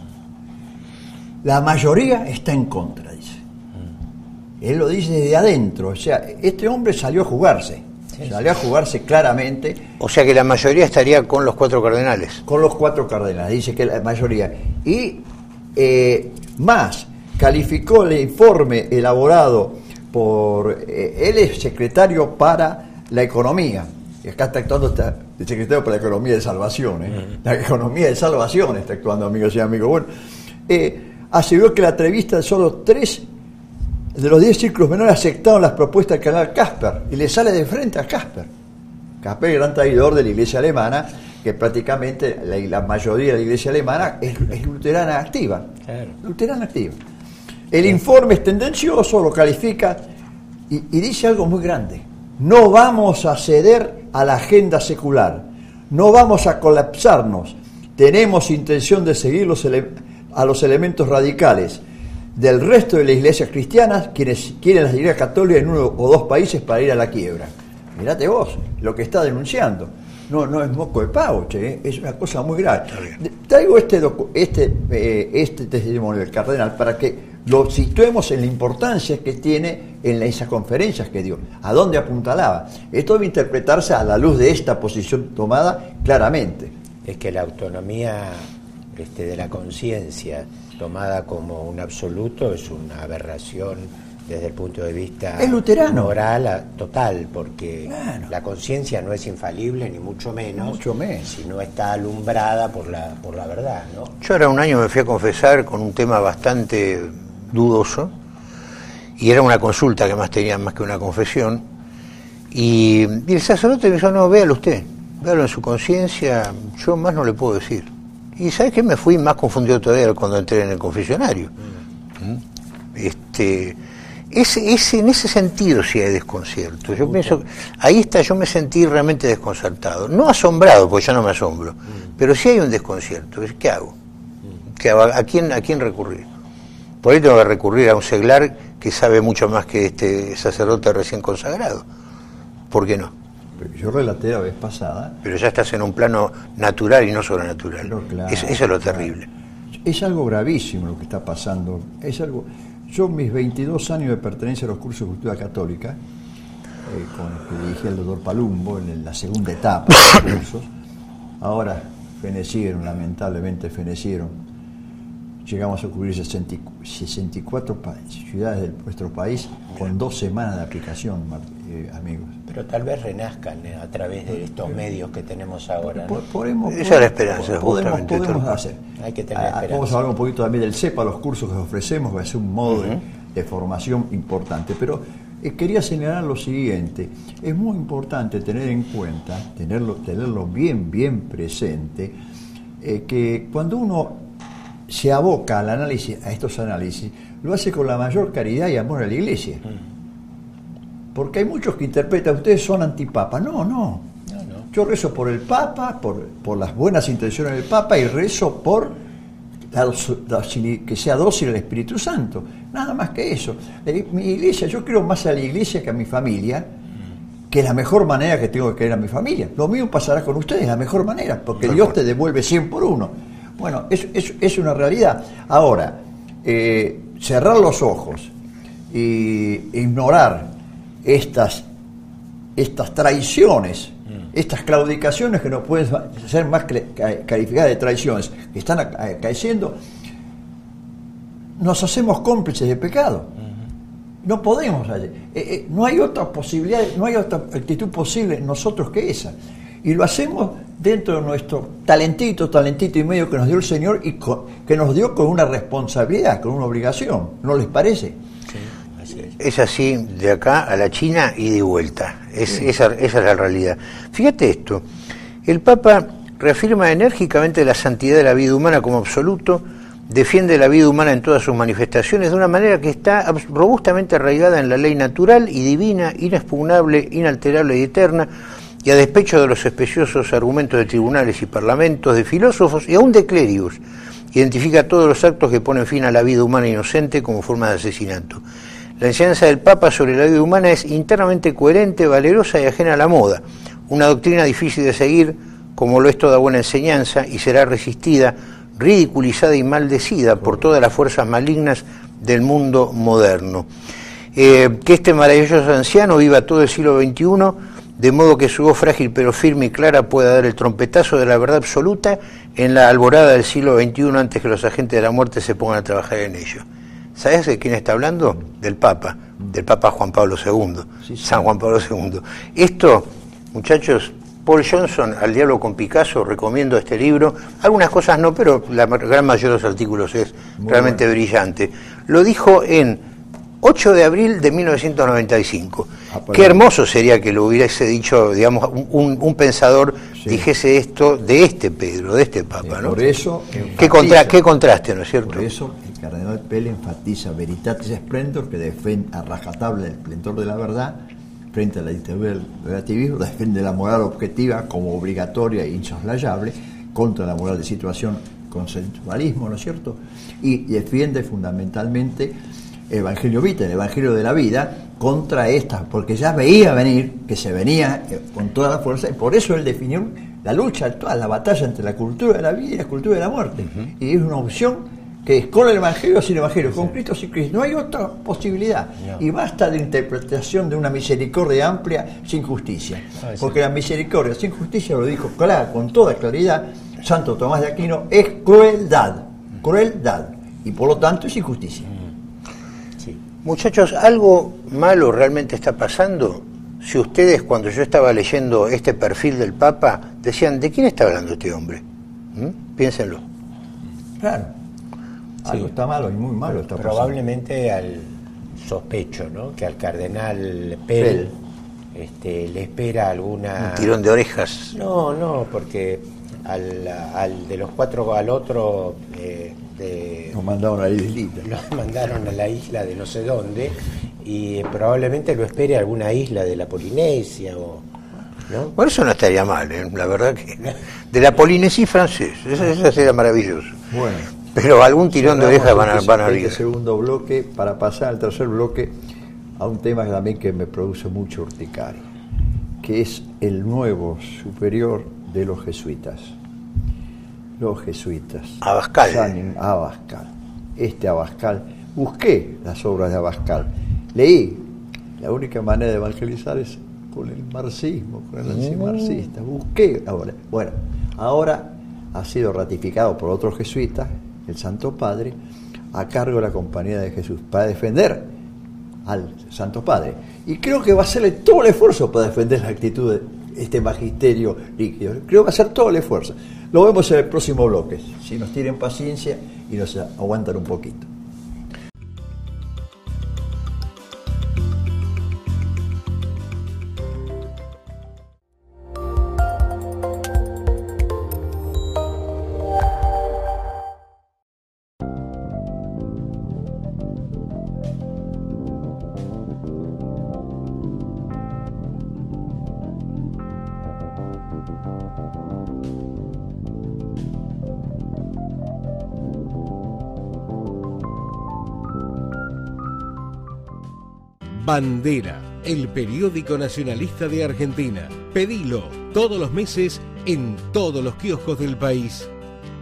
La mayoría está en contra, dice. Mm. Él lo dice desde adentro. O sea, este hombre salió a jugarse. sí, salió sí. a jugarse claramente. O sea que la mayoría estaría con los cuatro cardenales. Con los cuatro cardenales, dice que la mayoría. Y eh, más, calificó el informe elaborado por... Eh, él es secretario para la economía. Y acá está actuando está, el secretario para la economía de salvación. ¿eh? Uh-huh. La economía de salvación está actuando, amigos y amigos. Bueno, eh, aseguró que la entrevista de solo tres de los diez círculos menores aceptaron las propuestas del cardenal Casper y le sale de frente a Casper. Casper, gran traidor de la iglesia alemana, que prácticamente la, la mayoría de la iglesia alemana es, es luterana activa. Claro. Luterana activa. El sí. informe es tendencioso, lo califica y, y dice algo muy grande. No vamos a ceder a la agenda secular, no vamos a colapsarnos, tenemos intención de seguir los ele- a los elementos radicales del resto de las iglesias cristianas, quienes quieren las iglesias católicas en uno o dos países para ir a la quiebra. Mirate vos, lo que está denunciando. No, no es moco de pavo, che, es una cosa muy grave. Traigo este, docu- este, eh, este testimonio del cardenal para que lo situemos en la importancia que tiene en esas conferencias que dio. ¿A dónde apuntalaba? Esto debe interpretarse a la luz de esta posición tomada claramente. Es que la autonomía este, de la conciencia tomada como un absoluto es una aberración desde el punto de vista es luterano. moral a, total, porque claro. la conciencia no es infalible, ni mucho menos, mucho menos, si no está alumbrada por la, por la verdad, ¿no? Yo ahora un año me fui a confesar con un tema bastante dudoso, y era una consulta que más tenía más que una confesión, y, y el sacerdote me dijo, no, véalo usted, véalo en su conciencia, yo más no le puedo decir. Y ¿sabes qué? Me fui más confundido todavía cuando entré en el confesionario. Mm. Este... Ese, ese, en ese sentido sí hay desconcierto. Yo pienso, ahí está, yo me sentí realmente desconcertado. No asombrado, porque ya no me asombro, mm. pero sí hay un desconcierto. ¿Qué hago? ¿Qué hago? ¿A quién, a quién recurrir? Por ahí tengo que recurrir a un seglar que sabe mucho más que este sacerdote recién consagrado. ¿Por qué no? Yo relaté la vez pasada. Pero ya estás en un plano natural y no sobrenatural. Pero claro, es, eso es lo terrible. Claro. Es algo gravísimo lo que está pasando. Es algo... Yo, mis veintidós años de pertenencia a los cursos de cultura católica, eh, con los que dirigí al doctor Palumbo en la segunda etapa de los cursos, ahora fenecieron, lamentablemente fenecieron. Llegamos a cubrir sesenta y cuatro ciudades de nuestro país con dos semanas de aplicación, eh, amigos. Pero tal vez renazcan a través de estos medios que tenemos ahora, ¿no? Podemos, esa es la esperanza. Podemos, podemos hacer. Hay que tener esperanza. Vamos a hablar un poquito también del CEPA, los cursos que ofrecemos, que es un modo uh-huh. de, de formación importante. Pero eh, quería señalar lo siguiente. Es muy importante tener en cuenta, tenerlo, tenerlo bien, bien presente, eh, que cuando uno se aboca al análisis, a estos análisis, lo hace con la mayor caridad y amor a la Iglesia. Porque hay muchos que interpretan, ustedes son antipapa. No, no. no, no. Yo rezo por el Papa, por, por las buenas intenciones del Papa, y rezo por la, la, que sea dócil al Espíritu Santo. Nada más que eso. Mi Iglesia, yo quiero más a la Iglesia que a mi familia, que es la mejor manera que tengo que querer a mi familia. Lo mismo pasará con ustedes, la mejor manera, porque mejor. Dios te devuelve cien por uno. Bueno, es, es, es una realidad. Ahora, eh, cerrar los ojos e ignorar estas, estas traiciones, mm. estas claudicaciones que no pueden ser más calificadas de traiciones, que están acaeciendo, nos hacemos cómplices de pecado. Mm-hmm. No podemos, eh, eh, no hay otra posibilidad, no hay otra actitud posible en nosotros que esa. Y lo hacemos dentro de nuestro talentito, talentito y medio que nos dio el Señor y con, que nos dio con una responsabilidad, con una obligación. ¿No les parece? Sí, así es. Es así, de acá a la China y de vuelta. Es, sí. esa, esa es la realidad. Fíjate esto, el Papa reafirma enérgicamente la santidad de la vida humana como absoluto, defiende la vida humana en todas sus manifestaciones de una manera que está robustamente arraigada en la ley natural y divina, inexpugnable, inalterable y eterna, y a despecho de los especiosos argumentos de tribunales y parlamentos, de filósofos y aún de clérigos, identifica todos los actos que ponen fin a la vida humana inocente como forma de asesinato. La enseñanza del Papa sobre la vida humana es internamente coherente, valerosa y ajena a la moda, una doctrina difícil de seguir, como lo es toda buena enseñanza, y será resistida, ridiculizada y maldecida por todas las fuerzas malignas del mundo moderno. Eh, que este maravilloso anciano viva todo el siglo veintiuno de modo que su voz frágil pero firme y clara pueda dar el trompetazo de la verdad absoluta en la alborada del siglo veintiuno antes que los agentes de la muerte se pongan a trabajar en ello. ¿Sabes de quién está hablando? Del Papa, del Papa Juan Pablo segundo, sí, sí. San Juan Pablo segundo. Esto, muchachos, Paul Johnson, Al diablo con Picasso, recomiendo este libro. Algunas cosas no, pero la gran mayoría de los artículos es Muy realmente bueno. brillante. Lo dijo en ocho de abril de mil novecientos noventa y cinco. Ah, Qué hermoso sería que lo hubiese dicho, digamos, un, un pensador sí. dijese esto de este Pedro, de este Papa, sí, ¿no? Por eso... ¿Qué, contra, ¿Qué contraste, no es cierto? Por eso el cardenal Pell enfatiza Veritatis Splendor, que defiende a rajatabla el esplendor de la verdad, frente a la dictadura del relativismo, defiende la moral objetiva como obligatoria e insoslayable, contra la moral de situación consensualismo, ¿no es cierto? Y defiende fundamentalmente Evangelio Vitae, el Evangelio de la vida, contra estas, porque ya veía venir que se venía con toda la fuerza, y por eso él definió la lucha, toda la batalla entre la cultura de la vida y la cultura de la muerte. Uh-huh. Y es una opción que es con el Evangelio o sin Evangelio, con Cristo o sin Cristo. No hay otra posibilidad. No. Y basta de interpretación de una misericordia amplia sin justicia. Ah, porque la misericordia sin justicia, lo dijo claro, con toda claridad, Santo Tomás de Aquino, es crueldad. Crueldad. Y por lo tanto es injusticia. Muchachos, algo malo realmente está pasando. Si ustedes, cuando yo estaba leyendo este perfil del Papa, decían, ¿de quién está hablando este hombre? ¿Mm? Piénsenlo. Claro. Sí. Algo está malo y muy malo está pasando. Probablemente al sospecho, ¿no? Que al cardenal Pell, Pell. Este, le espera alguna... Un tirón de orejas. No, no, porque al, al de los cuatro al otro... Eh, De, nos mandaron a la islita. Nos mandaron a la isla de no sé dónde y probablemente lo espere alguna isla de la Polinesia o, ¿no? Por eso no estaría mal, ¿eh? La verdad que de la Polinesia francés, eso, eso sería maravilloso. Bueno, pero algún tirón de orejas van a van a abrir. Este segundo bloque para pasar al tercer bloque a un tema que también que me produce mucho urticaria, que es el nuevo superior de los jesuitas. Los jesuitas. Abascal. San Abascal. Este Abascal. Busqué las obras de Abascal. Leí. La única manera de evangelizar es con el marxismo, con el antimarxista. Busqué ahora. Bueno, ahora ha sido ratificado por otros jesuitas, el Santo Padre, a cargo de la Compañía de Jesús, para defender al Santo Padre. Y creo que va a hacerle todo el esfuerzo para defender la actitud de este magisterio líquido. Creo que va a hacer todo el esfuerzo. Lo vemos en el próximo bloque, si nos tienen paciencia y nos aguantan un poquito. Bandera, el periódico nacionalista de Argentina. Pedilo todos los meses en todos los kioscos del país.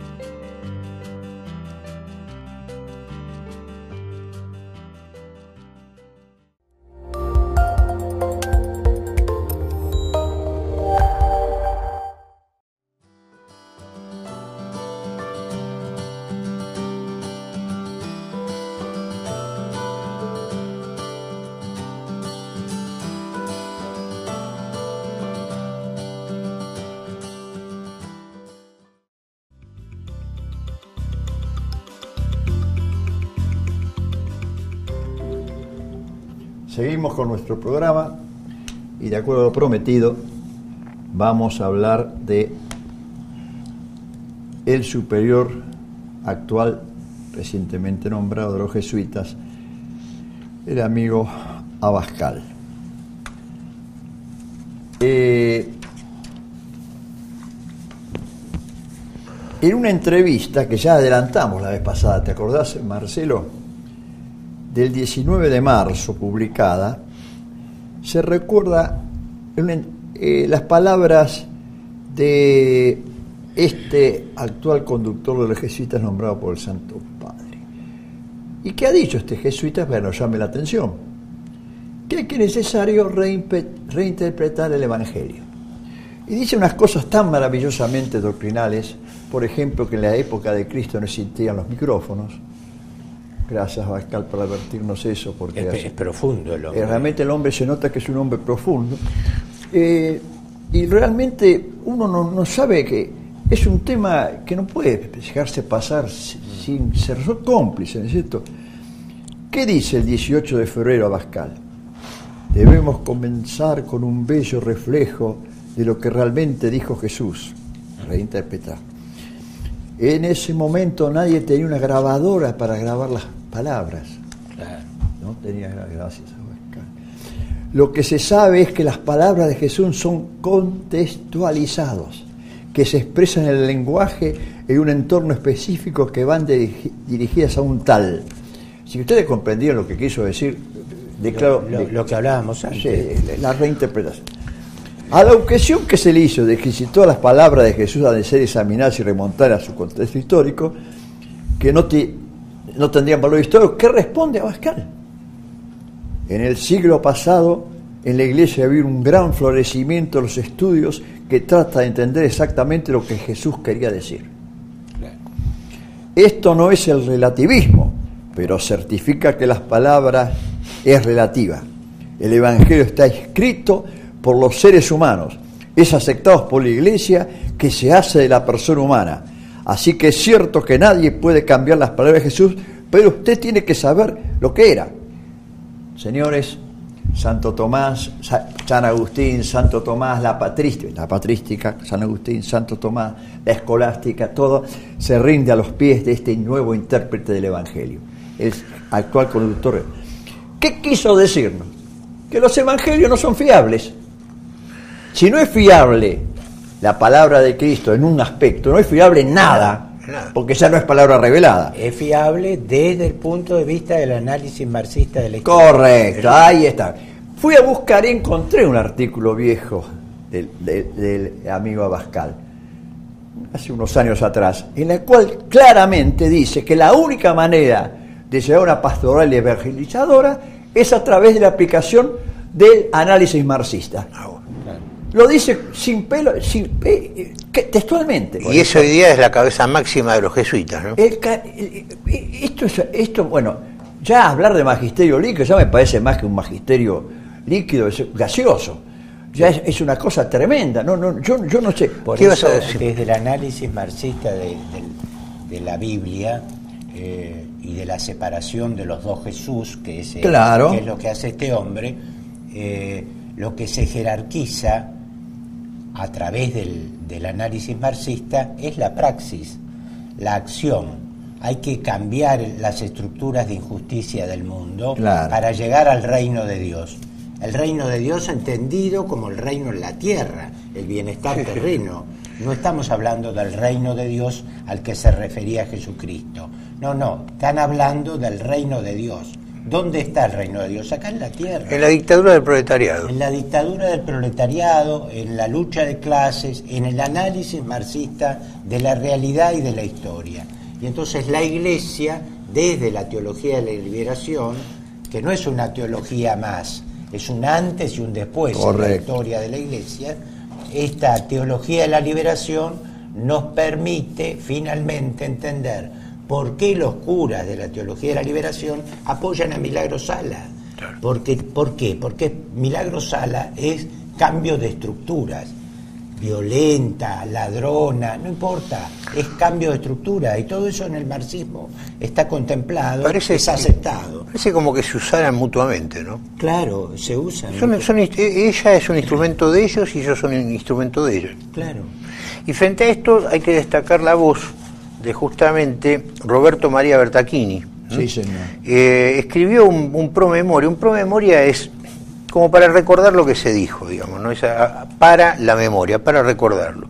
Seguimos con nuestro programa y de acuerdo a lo prometido vamos a hablar de el superior actual recientemente nombrado de los jesuitas, el amigo Abascal. Eh, en una entrevista que ya adelantamos la vez pasada, ¿te acordás, Marcelo? Del diecinueve de marzo publicada, se recuerda eh, las palabras de este actual conductor de los jesuitas nombrado por el Santo Padre. ¿Y qué ha dicho este jesuita? Bueno, llame la atención. que es necesario reinterpretar el Evangelio. Y dice unas cosas tan maravillosamente doctrinales, por ejemplo, que en la época de Cristo no existían los micrófonos. Gracias, Abascal, por advertirnos eso. Porque es, hace, es profundo el hombre. Realmente el hombre se nota que es un hombre profundo. Eh, y realmente uno no, no sabe que es un tema que no puede dejarse pasar sin ser cómplice, ¿no es cierto? ¿Qué dice el dieciocho de febrero Abascal? Debemos comenzar con un bello reflejo de lo que realmente dijo Jesús. Reinterpretar. En ese momento nadie tenía una grabadora para grabar las palabras. Claro. No tenía, gracias Abascal. Lo que se sabe es que las palabras de Jesús son contextualizados, que se expresan en el lenguaje en un entorno específico que van dirigi- dirigidas a un tal. Si ustedes comprendieron lo que quiso decir, declaro... Lo, lo, de, lo que hablábamos antes. Sí, la reinterpretación. A la objeción que se le hizo de que si todas las palabras de Jesús han de ser examinadas y remontadas a su contexto histórico, que no, te, no tendrían valor histórico, ¿qué responde Abascal? En el siglo pasado, en la Iglesia había un gran florecimiento de los estudios que trata de entender exactamente lo que Jesús quería decir. Esto no es el relativismo, pero certifica que las palabras es relativa. El Evangelio está escrito por los seres humanos, es aceptado por la Iglesia, que se hace de la persona humana. Así que es cierto que nadie puede cambiar las palabras de Jesús, pero usted tiene que saber lo que era. Señores, Santo Tomás, San Agustín, Santo Tomás, la patrística, la patrística, San Agustín, Santo Tomás, la escolástica, todo se rinde a los pies de este nuevo intérprete del Evangelio, el actual conductor. ¿Qué quiso decirnos? Que los evangelios no son fiables. Si no es fiable la palabra de Cristo en un aspecto, no es fiable nada, porque ya no es palabra revelada. Es fiable desde el punto de vista del análisis marxista de la historia. Correcto, ahí está. Fui a buscar y encontré un artículo viejo del, del, del amigo Abascal, hace unos años atrás, en el cual claramente dice que la única manera de llevar una pastoral evangelizadora es a través de la aplicación del análisis marxista. Lo dice sin pelo, sin pe, que, textualmente. Y eso hoy día es la cabeza máxima de los jesuitas, ¿no? El, el, esto, es, esto, bueno, ya hablar de magisterio líquido ya me parece más que un magisterio líquido, es gaseoso. Ya es, es una cosa tremenda. No, no, yo, yo no sé. Por eso, desde el análisis marxista de, de, de la Biblia eh, y de la separación de los dos Jesús, que es, claro. que es lo que hace este hombre, eh, lo que se jerarquiza a través del, del análisis marxista es la praxis, la acción. Hay que cambiar las estructuras de injusticia del mundo, claro, para llegar al reino de Dios. El reino de Dios entendido como el reino en la tierra, el bienestar terreno. No estamos hablando del reino de Dios al que se refería Jesucristo. No, no, están hablando del reino de Dios. ¿Dónde está el reino de Dios? Acá en la tierra. En la dictadura del proletariado. En la dictadura del proletariado, en la lucha de clases, en el análisis marxista de la realidad y de la historia. Y entonces la Iglesia, desde la teología de la liberación, que no es una teología más, es un antes y un después, correcto, en la historia de la Iglesia, esta teología de la liberación nos permite finalmente entender por qué los curas de la teología de la liberación apoyan a Milagro Sala. Porque, ¿Por qué? Porque Milagro Sala es cambio de estructuras, violenta, ladrona, no importa, es cambio de estructura, y todo eso en el marxismo está contemplado, parece, es aceptado. Parece como que se usaran mutuamente, ¿no? Claro, se usan. Son, son, ella es un instrumento de ellos y ellos son un instrumento de ellos. Claro. Y frente a esto hay que destacar la voz de justamente Roberto María Bertacchini. Sí, señor. Eh, escribió un, un promemoria. Un promemoria es como para recordar lo que se dijo, digamos, ¿no? Es a, para la memoria, para recordarlo.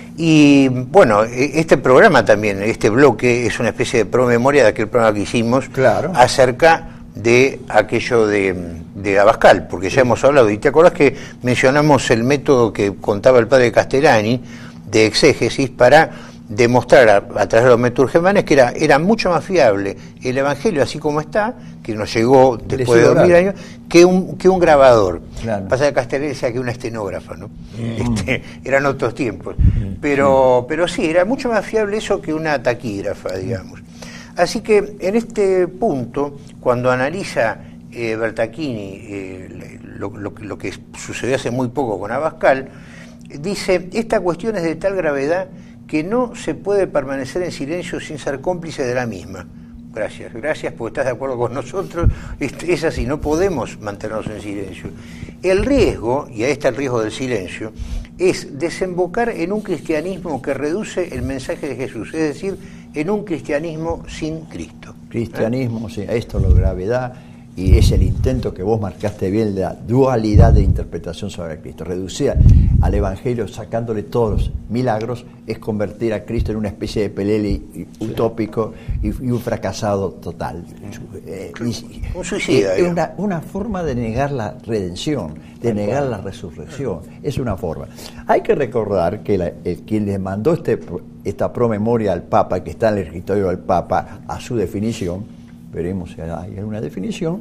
Y bueno, este programa también, este bloque, es una especie de promemoria de aquel programa que hicimos, claro, acerca de aquello de, de Abascal, porque ya hemos hablado. Y te acordás que mencionamos el método que contaba el padre Castellani de exégesis para demostrar a, a través de los Meturgemanes que era, era mucho más fiable el Evangelio así como está, que nos llegó después de dos mil años, que un, que un grabador. Claro. Pasa que Castellani decía que una estenógrafa, ¿no? Mm. Este, eran otros tiempos. Pero, pero sí, era mucho más fiable eso que una taquígrafa, digamos. Así que en este punto, cuando analiza eh, Bertacchini eh, lo, lo, lo que sucedió hace muy poco con Abascal, dice, esta cuestión es de tal gravedad que no se puede permanecer en silencio sin ser cómplice de la misma. Gracias, gracias, porque estás de acuerdo con nosotros. Es así, no podemos mantenernos en silencio. El riesgo, y ahí está el riesgo del silencio, es desembocar en un cristianismo que reduce el mensaje de Jesús, es decir, en un cristianismo sin Cristo. Cristianismo, ¿eh? Sí, esto es la gravedad. Y es el intento que vos marcaste bien, la dualidad de interpretación sobre Cristo. Reducir al Evangelio sacándole todos los milagros es convertir a Cristo en una especie de pelele utópico y, y un fracasado total. Eh, y, un suicida. Es una, una forma de negar la redención, de negar la resurrección. Es una forma. Hay que recordar que la, el, quien le mandó este, esta promemoria al Papa, que está en el escritorio del Papa, a su definición, veremos si hay alguna definición,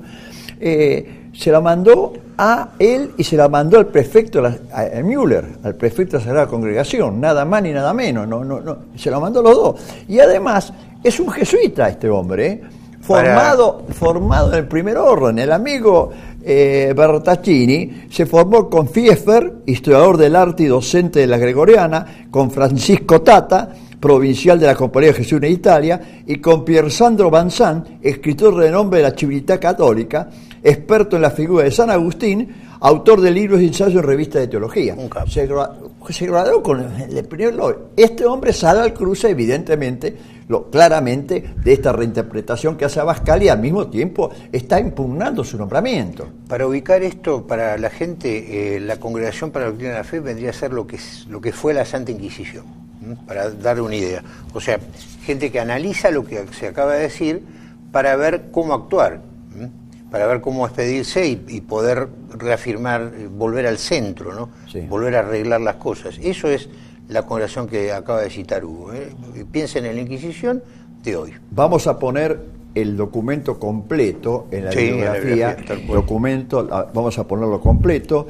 eh, se la mandó a él y se la mandó al prefecto, a, a Müller, al prefecto de la Sagrada Congregación, nada más ni nada menos, no, no, no, se la mandó los dos. Y además es un jesuita este hombre, ¿eh? formado, Para... formado en el primer orden. El amigo eh, Bertacchini se formó con Pfeffer, historiador del arte y docente de la Gregoriana, con Francisco Tata, provincial de la Compañía de Jesús en Italia, y con Piersandro Banzan, escritor de renombre de la Civiltà Católica, experto en la figura de San Agustín, autor de libros y ensayos en revistas de teología. Se, se graduó con el primer logro. Este hombre sale al cruce, evidentemente, lo, claramente, de esta reinterpretación que hace Abascal y al mismo tiempo está impugnando su nombramiento. Para ubicar esto, para la gente, eh, la Congregación para la Doctrina de la Fe vendría a ser lo que, lo que fue la Santa Inquisición. Para darle una idea. O sea, gente que analiza lo que se acaba de decir para ver cómo actuar, ¿eh? Para ver cómo expedirse y, y poder reafirmar, volver al centro, ¿no? Sí. Volver a arreglar las cosas. Eso es la congregación que acaba de citar Hugo. ¿eh? Piensen en la Inquisición de hoy. Vamos a poner el documento completo en la sí, bibliografía, en la bibliografía documento, vamos a ponerlo completo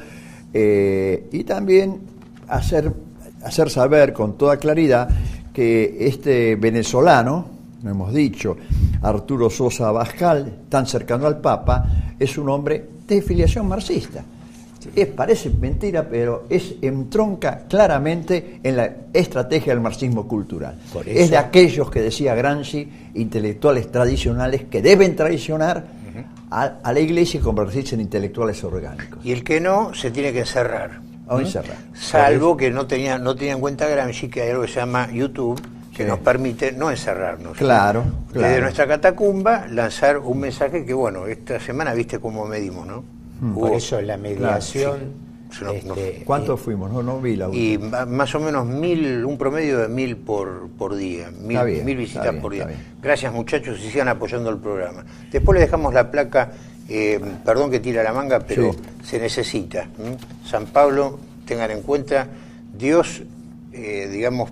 eh, y también hacer... hacer saber con toda claridad que este venezolano, lo hemos dicho, Arturo Sosa Abascal, tan cercano al Papa, es un hombre de filiación marxista. Es, parece mentira, pero es entronca claramente en la estrategia del marxismo cultural. Es de aquellos que decía Gramsci, intelectuales tradicionales que deben traicionar uh-huh. a, a la Iglesia y convertirse en intelectuales orgánicos. Y el que no, se tiene que encerrar. O encerrar. Salvo que no tenía, no tenía en cuenta Gramsci que hay algo que se llama YouTube, que sí. nos permite no encerrarnos. Claro, ¿sí? claro. Desde nuestra catacumba lanzar un mensaje que, bueno, esta semana viste cómo medimos, ¿no? Mm. Por eso la mediación... Claro, sí. este, ¿Cuántos eh, fuimos? No, no vi la última. Y más o menos mil, un promedio de mil por, por día, mil, bien, mil visitas bien, por día. Gracias muchachos y sigan apoyando el programa. Después les dejamos la placa, eh, perdón que tira la manga, pero sí. se necesita. ¿eh? San Pablo, tengan en cuenta, Dios, eh, digamos,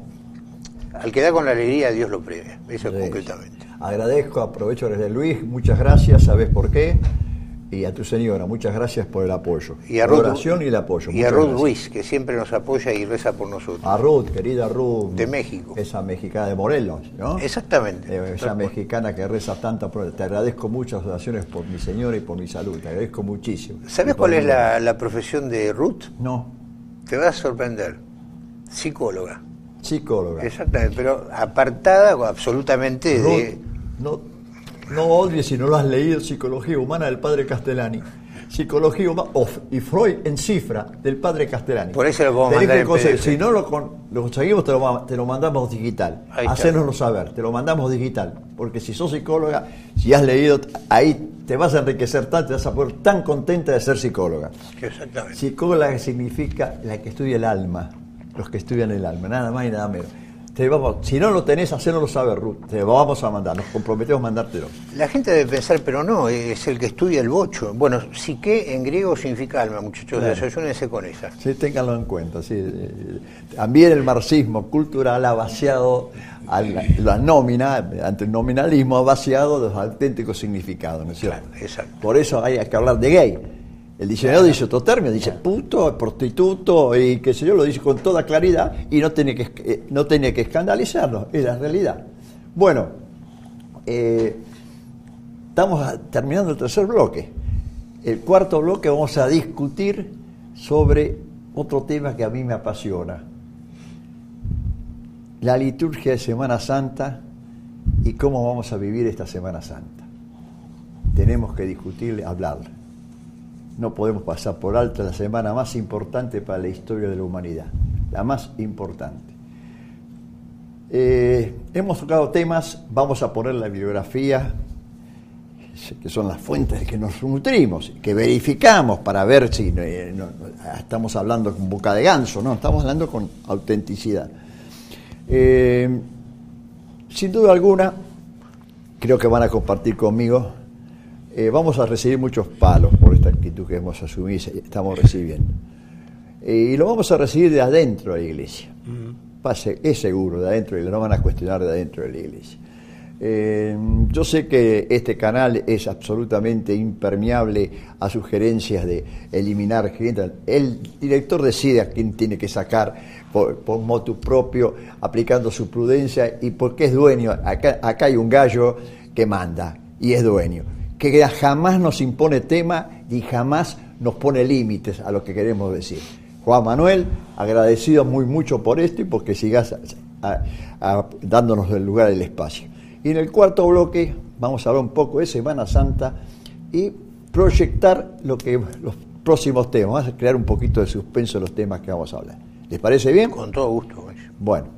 al que da con la alegría, Dios lo premia. Eso sí. concretamente. Agradezco, aprovecho desde Luis, muchas gracias, ¿sabés por qué? Y a tu señora, muchas gracias por el apoyo. Y a Ruth, la oración y el apoyo. Y a Ruth Ruiz, que siempre nos apoya y reza por nosotros. A Ruth, querida Ruth. De México. Esa mexicana de Morelos, ¿no? Exactamente. Eh, esa mexicana que reza tanto. Te agradezco muchas oraciones por mi señora y por mi salud. Te agradezco muchísimo. ¿Sabes cuál es la, la profesión de Ruth? No. Te va a sorprender. Psicóloga. Psicóloga. Exactamente, pero apartada absolutamente Ruth, de... No. No odies si no lo has leído, Psicología Humana del padre Castellani. Psicología Humana y Freud en cifra del padre Castellani. Por eso lo podemos mandar en P D F. Si no lo, con, lo conseguimos, te lo, te lo mandamos digital. Hacérnoslo saber, te lo mandamos digital. Porque si sos psicóloga, si has leído, ahí te vas a enriquecer tanto, te vas a poner tan contenta de ser psicóloga. Exactamente. Psicóloga significa la que estudia el alma, los que estudian el alma, nada más y nada menos. Te vamos, si no lo tenés, hacénoslo saber, Ruth. Te lo vamos a mandar, nos comprometemos a mandártelo. La gente debe pensar, pero no, es el que estudia el bocho. Bueno, psique en griego significa alma, muchachos, claro. Desayúnense con esa. Sí, ténganlo en cuenta. Sí. También el marxismo cultural ha vaciado a la, la nómina, ante el nominalismo, ha vaciado los auténticos significados, ¿no es cierto? Claro, exacto. Por eso hay que hablar de gay. El diccionario dice otro término, dice puto, prostituto y qué sé yo, lo dice con toda claridad y no tiene que, eh, no tiene que escandalizarnos, es la realidad. Bueno, eh, estamos a, terminando el tercer bloque. El cuarto bloque vamos a discutir sobre otro tema que a mí me apasiona. La liturgia de Semana Santa y cómo vamos a vivir esta Semana Santa. Tenemos que discutir, hablarla. No podemos pasar por alto la semana más importante para la historia de la humanidad, la más importante. Eh, hemos tocado temas, vamos a poner la bibliografía, que son las fuentes de que nos nutrimos, que verificamos para ver si eh, no, estamos hablando con boca de ganso, no, estamos hablando con autenticidad. Eh, sin duda alguna, creo que van a compartir conmigo. Eh, vamos a recibir muchos palos por esta actitud que hemos asumido y estamos recibiendo. Eh, y lo vamos a recibir de adentro de la iglesia. Uh-huh. Pase, es seguro, de adentro, y lo van a cuestionar de adentro de la iglesia. Eh, yo sé que este canal es absolutamente impermeable a sugerencias de eliminar gente. El director decide a quién tiene que sacar por, por motu propio, aplicando su prudencia, y porque es dueño. Acá, acá hay un gallo que manda y es dueño, que jamás nos impone tema y jamás nos pone límites a lo que queremos decir. Juan Manuel, agradecido muy mucho por esto y porque sigas a, a, a, dándonos el lugar, el espacio. Y en el cuarto bloque vamos a hablar un poco de Semana Santa y proyectar lo que los próximos temas. Vamos a crear un poquito de suspenso en los temas que vamos a hablar. ¿Les parece bien? Con todo gusto. Bueno.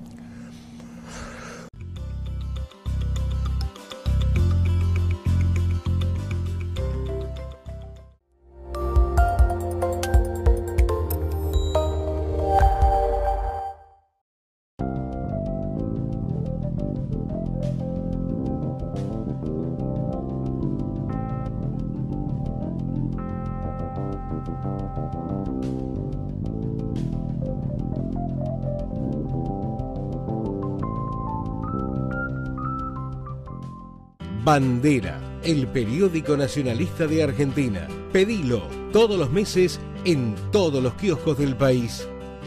Bandera, el periódico nacionalista de Argentina. Pedilo todos los meses en todos los kioscos del país.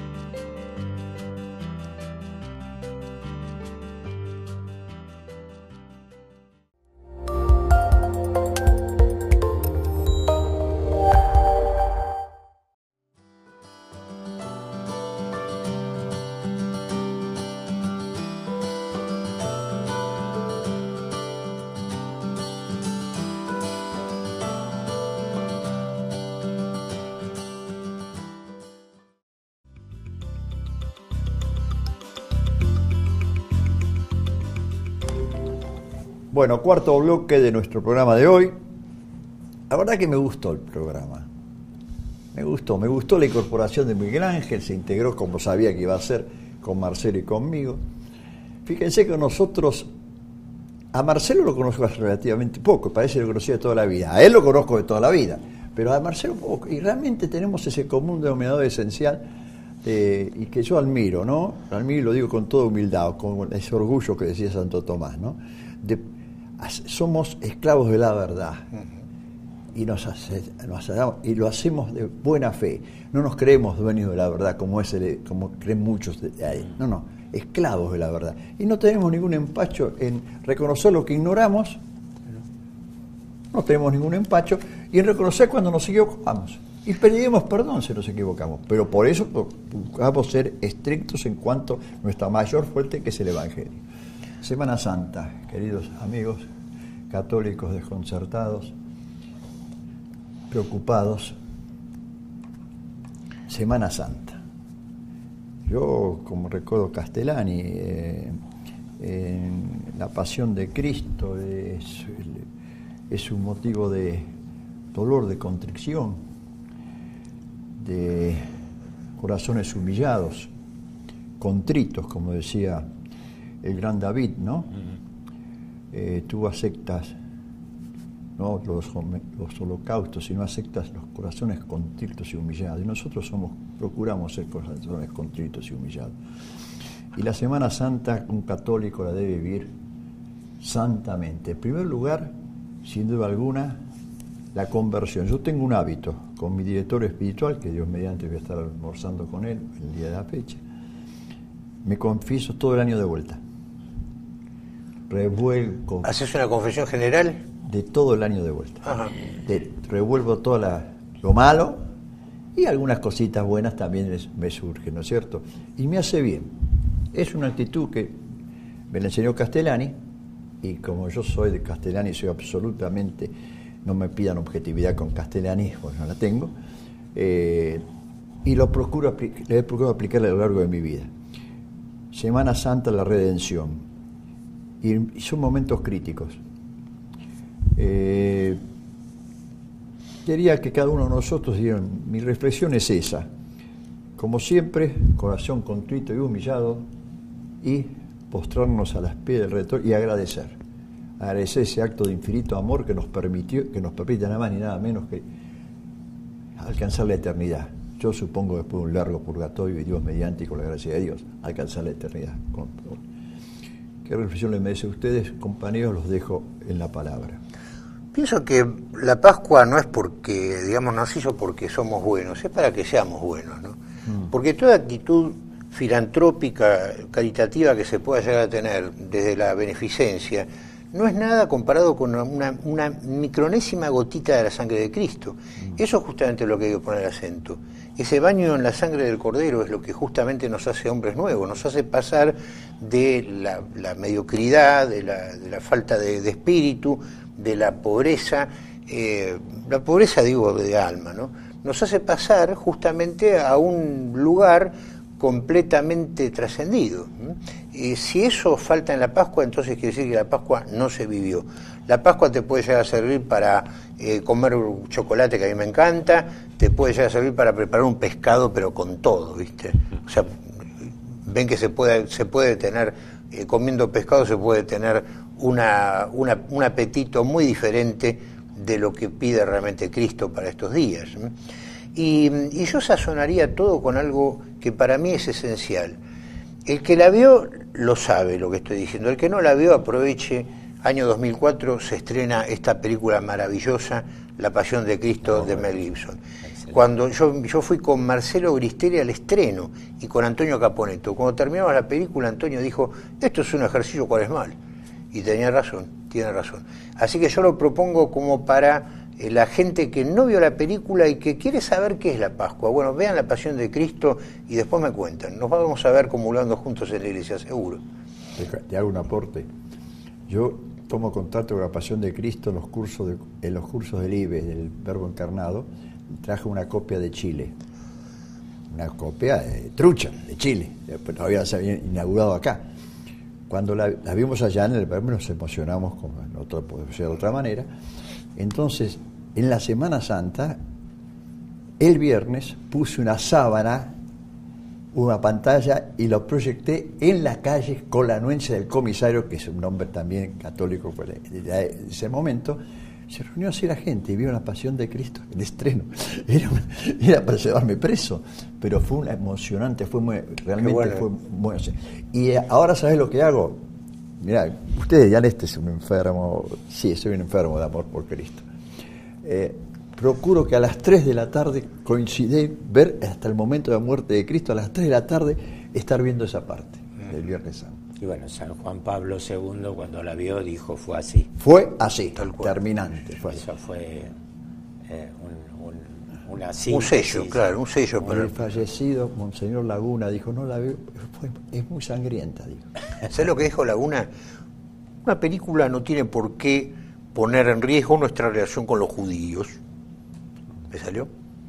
Bueno, cuarto bloque de nuestro programa de hoy. La verdad que me gustó el programa. Me gustó, me gustó la incorporación de Miguel Ángel, se integró como sabía que iba a ser con Marcelo y conmigo. Fíjense que nosotros, a Marcelo lo conozco hace relativamente poco, parece que lo conocía de toda la vida. A él lo conozco de toda la vida, pero a Marcelo poco. Y realmente tenemos ese común denominador esencial eh, y que yo admiro, ¿no? Admiro y lo digo con toda humildad, con ese orgullo que decía Santo Tomás, ¿no? De, somos esclavos de la verdad y nos, hace, nos hacemos, y lo hacemos de buena fe. No nos creemos dueños de la verdad como es el, como creen muchos de ahí. No, no, esclavos de la verdad. Y no tenemos ningún empacho en reconocer lo que ignoramos. No tenemos ningún empacho y en reconocer cuando nos equivocamos. Y pedimos perdón si nos equivocamos. Pero por eso buscamos ser estrictos en cuanto a nuestra mayor fuente, que es el Evangelio. Semana Santa, queridos amigos católicos desconcertados, preocupados. Semana Santa. Yo, como recuerdo Castellani, eh, en la pasión de Cristo es, es un motivo de dolor, de contrición, de corazones humillados, contritos, como decía el gran David, ¿no? Uh-huh. Eh, tú aceptas no los, los holocaustos, sino aceptas los corazones contritos y humillados. Y nosotros somos, procuramos ser corazones contritos y humillados. Y la Semana Santa un católico la debe vivir santamente. En primer lugar, sin duda alguna, la conversión. Yo tengo un hábito con mi director espiritual, que Dios mediante voy a estar almorzando con él el día de la fecha. Me confieso todo el año de vuelta. Revuelco. ¿Haces una confesión general? De todo el año de vuelta. Ajá. De, revuelvo todo la, lo malo y algunas cositas buenas también es, me surgen, ¿no es cierto? Y me hace bien. Es una actitud que me la enseñó Castellani, y como yo soy de Castellani, soy absolutamente, no me pidan objetividad con Castellani, porque no la tengo, eh, y lo procuro, le he procurado aplicar a lo largo de mi vida. Semana Santa, la redención, y, y son momentos críticos. Eh, quería que cada uno de nosotros diga, mi reflexión es esa, como siempre, corazón contrito y humillado, y postrarnos a las pies del Redentor y agradecer, agradecer ese acto de infinito amor que nos permitió, que nos permite nada más ni nada menos que alcanzar la eternidad. Yo supongo después de un largo purgatorio y Dios mediante y con la gracia de Dios, alcanzar la eternidad. ¿Qué reflexión les merece a ustedes, compañeros? Los dejo en la palabra. Pienso que la Pascua no es porque, digamos, nos hizo porque somos buenos, es para que seamos buenos, ¿no? Mm. Porque toda actitud filantrópica, caritativa que se pueda llegar a tener desde la beneficencia, no es nada comparado con una, una micronésima gotita de la sangre de Cristo. Mm. Eso es justamente lo que hay que poner acento. Ese baño en la sangre del Cordero es lo que justamente nos hace hombres nuevos, nos hace pasar de la, la mediocridad, de la, de la falta de, de espíritu, de la pobreza, eh, la pobreza digo de alma, ¿no? Nos hace pasar justamente a un lugar completamente trascendido. Eh, si eso falta en la Pascua, entonces quiere decir que la Pascua no se vivió. La Pascua te puede llegar a servir para eh, comer un chocolate que a mí me encanta, te puede llegar a servir para preparar un pescado, pero con todo, ¿viste? O sea, ven que se puede, se puede tener, eh, comiendo pescado se puede tener una, una, un apetito muy diferente de lo que pide realmente Cristo para estos días. Y, y yo sazonaría todo con algo que para mí es esencial. El que la vio lo sabe lo que estoy diciendo, el que no la vio aproveche. Año dos mil cuatro se estrena esta película maravillosa, La Pasión de Cristo, no, de Mel Gibson. Excelente. Cuando yo, yo fui con Marcelo Gristelli al estreno y con Antonio Caponetto, cuando terminaba la película, Antonio dijo, esto es un ejercicio cuaresmal. Y tenía razón, tiene razón. Así que yo lo propongo como para eh, la gente que no vio la película y que quiere saber qué es la Pascua. Bueno, vean La Pasión de Cristo y después me cuentan. Nos vamos a ver comulgando juntos en la iglesia, seguro. Te, te hago un aporte. Yo tomo contacto con La Pasión de Cristo en los cursos, de, en los cursos del I B E, del Verbo Encarnado. Traje una copia de Chile. Una copia de trucha, de Chile. Todavía se había inaugurado acá. Cuando la, la vimos allá en el Verbo nos emocionamos, como no puede ser de otra manera. Entonces, en la Semana Santa, el viernes puse una sábana, una pantalla y lo proyecté en la calle con la anuencia del comisario, que es un hombre también católico de ese momento. Se reunió así la gente y vio La Pasión de Cristo, el estreno. Era, una, era para llevarme preso, pero fue una emocionante, fue muy, realmente bueno. fue bueno. Y ahora, ¿sabes lo que hago? Mirá, ustedes ya este es un enfermo, sí, soy un enfermo de amor por Cristo. Eh, procuro que a las tres de la tarde coincide ver hasta el momento de la muerte de Cristo, a las tres de la tarde estar viendo esa parte del Viernes Santo. Y bueno, San Juan Pablo segundo cuando la vio dijo fue así. Fue así, terminante. Fue Eso así. fue eh, un, un, una síntesis. Un sello, claro, un sello. Para el fallecido Monseñor Laguna dijo, no la veo, fue, es muy sangrienta, dijo. ¿Sabes lo que dijo Laguna? Una película no tiene por qué poner en riesgo nuestra relación con los judíos. ¿Me salió?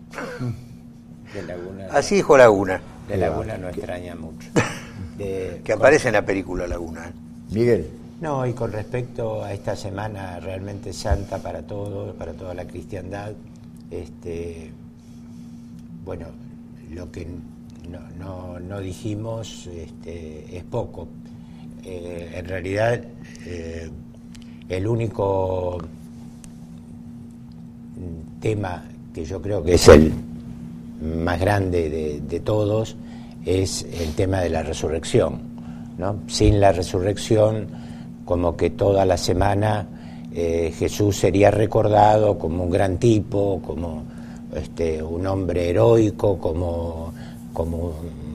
De Laguna, así dijo Laguna. De Laguna no extraña mucho. De, que aparece con, en la película Laguna. Miguel. No, y con respecto a esta semana realmente santa para todos, para toda la cristiandad, este, bueno, lo que no, no, no dijimos este, es poco. eh, en realidad eh, el único tema que yo creo que es el más grande de, de todos es el tema de la resurrección, ¿no? Sin la resurrección, como que toda la semana eh, Jesús sería recordado como un gran tipo, como este, un hombre heroico, como, como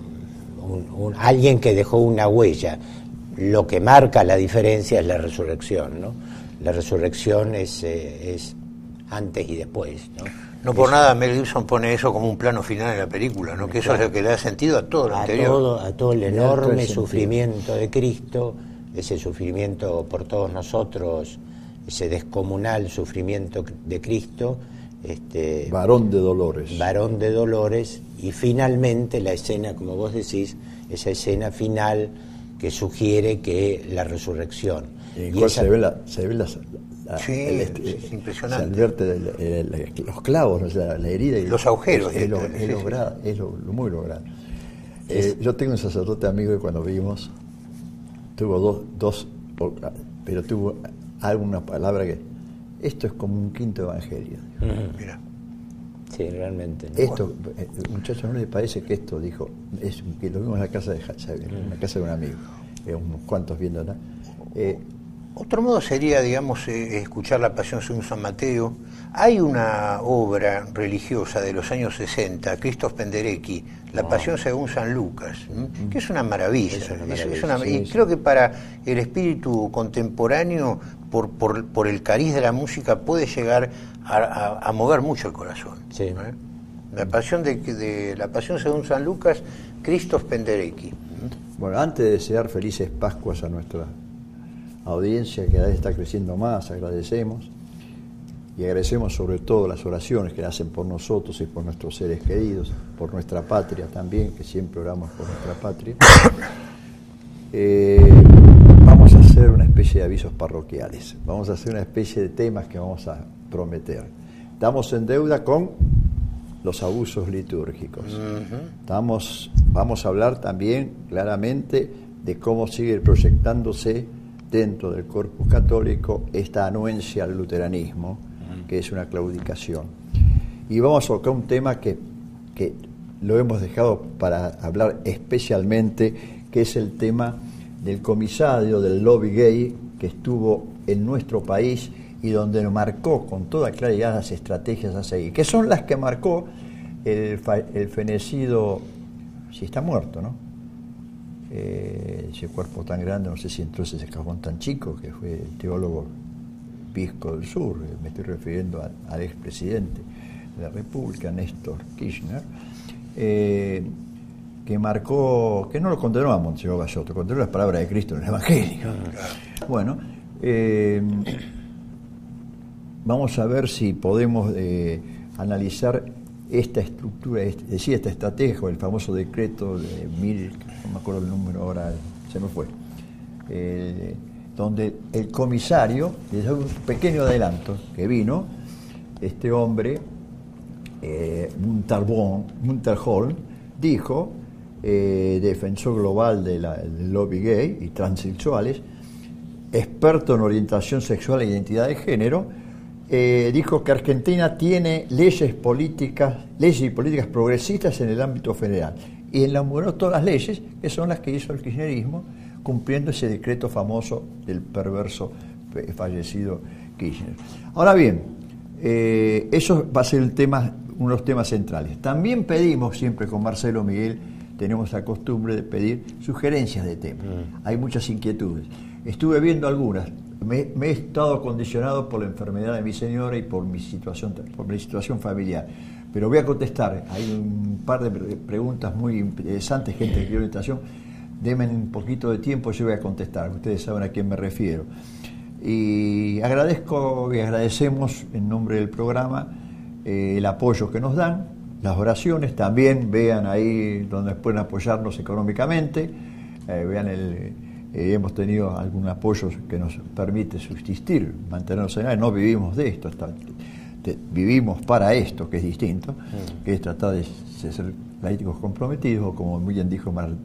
un, un, alguien que dejó una huella. Lo que marca la diferencia es la resurrección, ¿no? La resurrección es, eh, es antes y después, ¿no? No por eso, nada Mel Gibson pone eso como un plano final en la película, ¿no? Que eso es lo que le da sentido a todo lo a anterior. todo, a todo el enorme el sufrimiento de Cristo, ese sufrimiento por todos nosotros, ese descomunal sufrimiento de Cristo, este, varón de dolores. varón de dolores, y finalmente la escena, como vos decís, esa escena final que sugiere que la resurrección. En y cual esa, se ve la, se ve la, la Sí, el, es impresionante. Se advierte el, el, el, los clavos, o sea, la herida y los agujeros. Es, es, lo, sí, es, sí, logrado, sí. es lo, lo muy logrado. Eh, yo tengo un sacerdote amigo que cuando vimos tuvo dos, dos, pero tuvo alguna palabra que esto es como un quinto evangelio. Uh-huh. Mira. Sí, realmente. ¿No? Esto, eh, muchachos, ¿no les parece que esto dijo? Es que lo vimos en la casa de Xavier, en la casa de un amigo, eh, unos cuantos viendo, ¿no? Eh, Otro modo sería, digamos, eh, escuchar la Pasión según San Mateo. Hay una obra religiosa de los años sesenta, Christos Penderecki, La Pasión según San Lucas, ¿m? que es una maravilla. Es una Es- maravilla, es una- sí, y sí. creo que para el espíritu contemporáneo, por, por, por el cariz de la música, puede llegar a, a- a mover mucho el corazón. Sí. ¿eh? La Pasión de, de La Pasión según San Lucas, Christos Penderecki. bueno, antes de desear felices Pascuas a nuestra audiencia, que cada vez está creciendo más, agradecemos, y agradecemos sobre todo las oraciones que hacen por nosotros y por nuestros seres queridos, por nuestra patria también, que siempre oramos por nuestra patria. Eh, vamos a hacer una especie de avisos parroquiales, vamos a hacer una especie de temas que vamos a prometer. Estamos en deuda con los abusos litúrgicos. Estamos, vamos a hablar también claramente de cómo sigue proyectándose dentro del corpus católico esta anuencia al luteranismo, que es una claudicación. Y vamos a tocar un tema que, que lo hemos dejado para hablar especialmente, que es el tema del comisario del lobby gay que estuvo en nuestro país y donde nos marcó con toda claridad las estrategias a seguir, que son las que marcó el, el fenecido, si está muerto, ¿no? Eh, ese cuerpo tan grande, no sé si entonces ese cajón tan chico, que fue el teólogo Pisco del Sur, me estoy refiriendo al, al expresidente de la República, Néstor Kirchner, eh, que marcó, que no lo condenó a Monseñor Bayoto, condenó las palabras de Cristo en el Evangelio. Bueno, eh, vamos a ver si podemos eh, analizar esta estructura, es decir, esta estrategia, el famoso decreto de mil, no me acuerdo el número ahora, se me fue, eh, donde el comisario, les doy un pequeño adelanto, que vino, este hombre, eh, Munterholm, Munterholm, dijo, eh, defensor global de la, del lobby gay y transexuales, experto en orientación sexual e identidad de género, eh, dijo que Argentina tiene leyes políticas, leyes y políticas progresistas en el ámbito federal, y elaboró todas las leyes que son las que hizo el kirchnerismo, cumpliendo ese decreto famoso del perverso fallecido Kirchner. Ahora bien, eh, eso va a ser el tema, uno de los temas centrales. También pedimos, siempre con Marcelo Miguel, tenemos la costumbre de pedir sugerencias de temas. Mm. Hay muchas inquietudes. Estuve viendo algunas. Me, me he estado condicionado por la enfermedad de mi señora y por mi situación, por mi situación familiar. Pero voy a contestar. Hay un par de preguntas muy interesantes, gente que quiere orientación. Denme un poquito de tiempo, yo voy a contestar. Ustedes saben a quién me refiero. Y agradezco y agradecemos en nombre del programa eh, el apoyo que nos dan, las oraciones. También vean ahí donde pueden apoyarnos económicamente. Eh, vean el... Eh, hemos tenido algún apoyo que nos permite subsistir, mantenernos en él. No vivimos de esto, está, te, vivimos para esto, que es distinto, mm. que es tratar de, de ser laicos comprometidos, o como muy bien dijo Mar,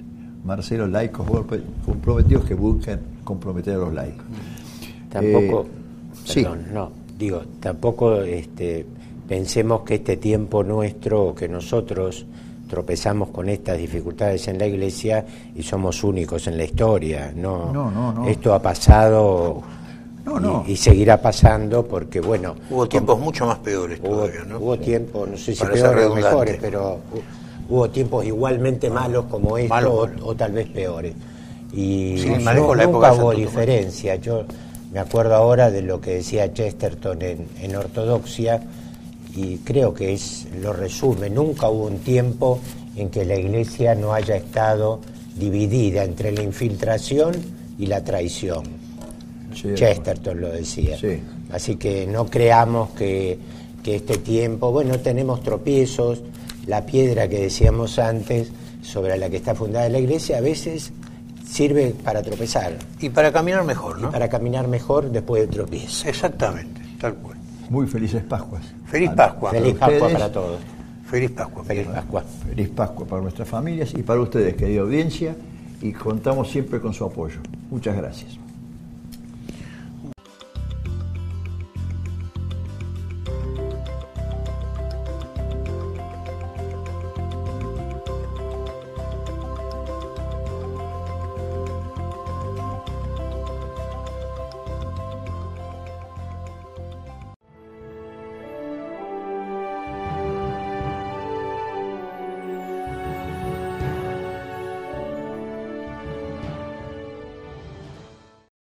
Marcelo, laicos comprometidos que buscan comprometer a los laicos. Tampoco, eh, perdón, sí. no, digo, tampoco este, pensemos que este tiempo nuestro, que nosotros tropezamos con estas dificultades en la Iglesia y somos únicos en la historia. No, no, no, no. Esto ha pasado no, no. Y, y seguirá pasando porque, bueno... Hubo tiempos mucho más peores hubo, todavía, ¿no? Hubo tiempos, no sé si Para peores o mejores, pero hubo tiempos igualmente malos como esto, Malo, o, malo. o tal vez peores. Y sí, no, no, la nunca época hubo de diferencia. Yo me acuerdo ahora de lo que decía Chesterton en, en Ortodoxia, y creo que es lo resume. Nunca hubo un tiempo en que la Iglesia no haya estado dividida entre la infiltración y la traición. Sí, Chesterton lo decía. Sí. Así que no creamos que, que este tiempo, bueno, tenemos tropiezos, la piedra que decíamos antes, sobre la que está fundada la Iglesia, a veces sirve para tropezar. Y para caminar mejor, ¿no? Y para caminar mejor después del tropiezo. Exactamente, tal cual. Muy felices Pascuas. Feliz Pascua. Feliz para Pascua ustedes. para todos. Feliz Pascua. Feliz Pascua. Feliz Pascua para nuestras familias y para ustedes, querida audiencia, y contamos siempre con su apoyo. Muchas gracias.